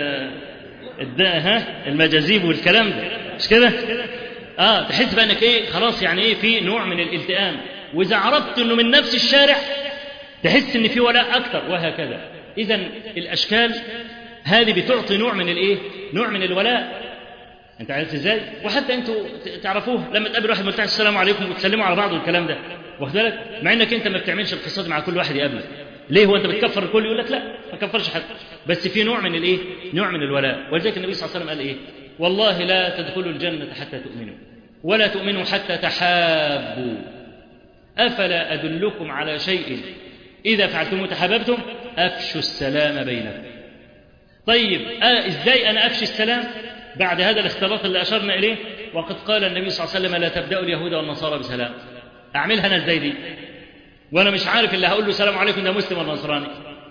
الداء ها المجاذيب والكلام ده، مش كده؟ اه تحس بقى انك ايه؟ خلاص يعني ايه؟ في نوع من الالتئام. واذا عرفت انه من نفس الشارع تحس ان في ولاء اكتر، وهكذا. اذا الاشكال هذه بتعطي نوع من الايه؟ نوع من الولاء. انت عرفت ازاي؟ وحتى انتوا تعرفوه لما تقابل واحد ملتحي السلام عليكم وتسلموا على بعض والكلام ده، واخد بالك؟ مع انك انت ما بتعملش القصه دي مع كل واحد يقابلك. ليه؟ هو انت بتكفر الكل؟ يقول لك لا ما كفرش حد، بس في نوع من الايه؟ نوع من الولاء. ولذلك النبي صلى الله عليه وسلم قال ايه؟ والله لا تدخلوا الجنه حتى تؤمنوا ولا تؤمنوا حتى تحابوا. افلا ادلكم على شيء اذا فعلتموه تحاببتم؟ افشوا السلام بينكم. طيب آه ازاي انا افشي السلام بعد هذا الاختلاط اللي اشرنا اليه؟ وقد قال النبي صلى الله عليه وسلم لا تبداوا اليهود والنصارى بسلام. اعملها انا ازاي دي وانا مش عارف اللي هقول له السلام عليكم ده مسلم ولا نصراني؟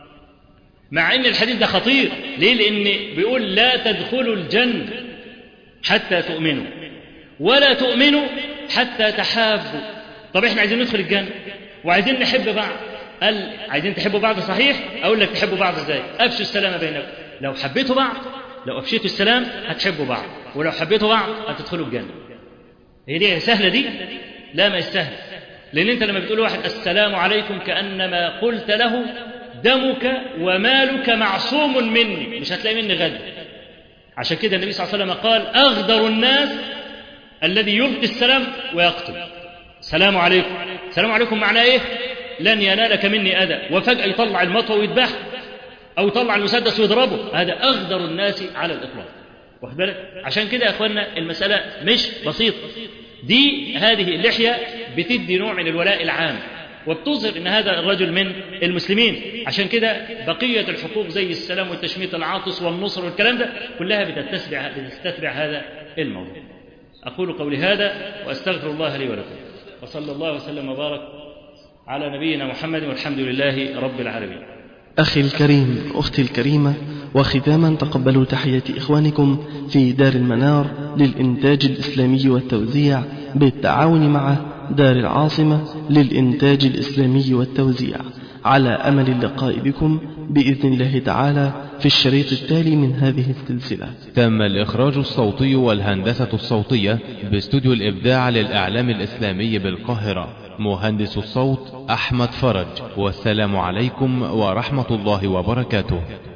مع ان الحديث ده خطير. ليه؟ لان بيقول لا تدخلوا الجنه حتى تؤمنوا ولا تؤمنوا حتى تحابوا. طب احنا عايزين ندخل الجنه وعايزين نحب بعض. قال عايزين تحبوا بعض صحيح؟ اقول لك تحبوا بعض ازاي؟ افشوا السلام بينكم. لو حبيتوا بعض، لو افشيتوا السلام هتحبوا بعض، ولو حبيتوا بعض هتدخلوا الجنه. هي دي سهله دي؟ لا ما يستاهل. لان انت لما بتقول واحد السلام عليكم كانما قلت له دمك ومالك معصوم مني، مش هتلاقي مني غد. عشان كده النبي صلى الله عليه وسلم قال اغدر الناس الذي يلقي السلام ويقتل. السلام عليكم، السلام عليكم معناه ايه؟ لن ينالك مني اذى، وفجاه يطلع المطوه ويذبح او يطلع المسدس ويضربه. هذا اغدر الناس على الاطلاق. واخد بالك؟ عشان كده يا اخوانا المساله مش بسيطه. دي هذه اللحيه بتدي نوع من الولاء العام وبتظهر ان هذا الرجل من المسلمين. عشان كده بقيه الحقوق زي السلام والتشميت العاطس والنصر والكلام ده كلها بتتتبع بتتبع هذا الموضوع. اقول قولي هذا واستغفر الله لي ولكم، وصلى الله وسلم وبارك على نبينا محمد والحمد لله رب العالمين. أخي الكريم، أختي الكريمة، وختاما تقبلوا تحية إخوانكم في دار المنار للإنتاج الإسلامي والتوزيع بالتعاون مع دار العاصمة للإنتاج الإسلامي والتوزيع، على أمل اللقاء بكم بإذن الله تعالى في الشريط التالي من هذه السلسلة. تم الإخراج الصوتي والهندسة الصوتية باستوديو الإبداع للإعلام الإسلامي بالقاهرة. مهندس الصوت أحمد فرج. والسلام عليكم ورحمة الله وبركاته.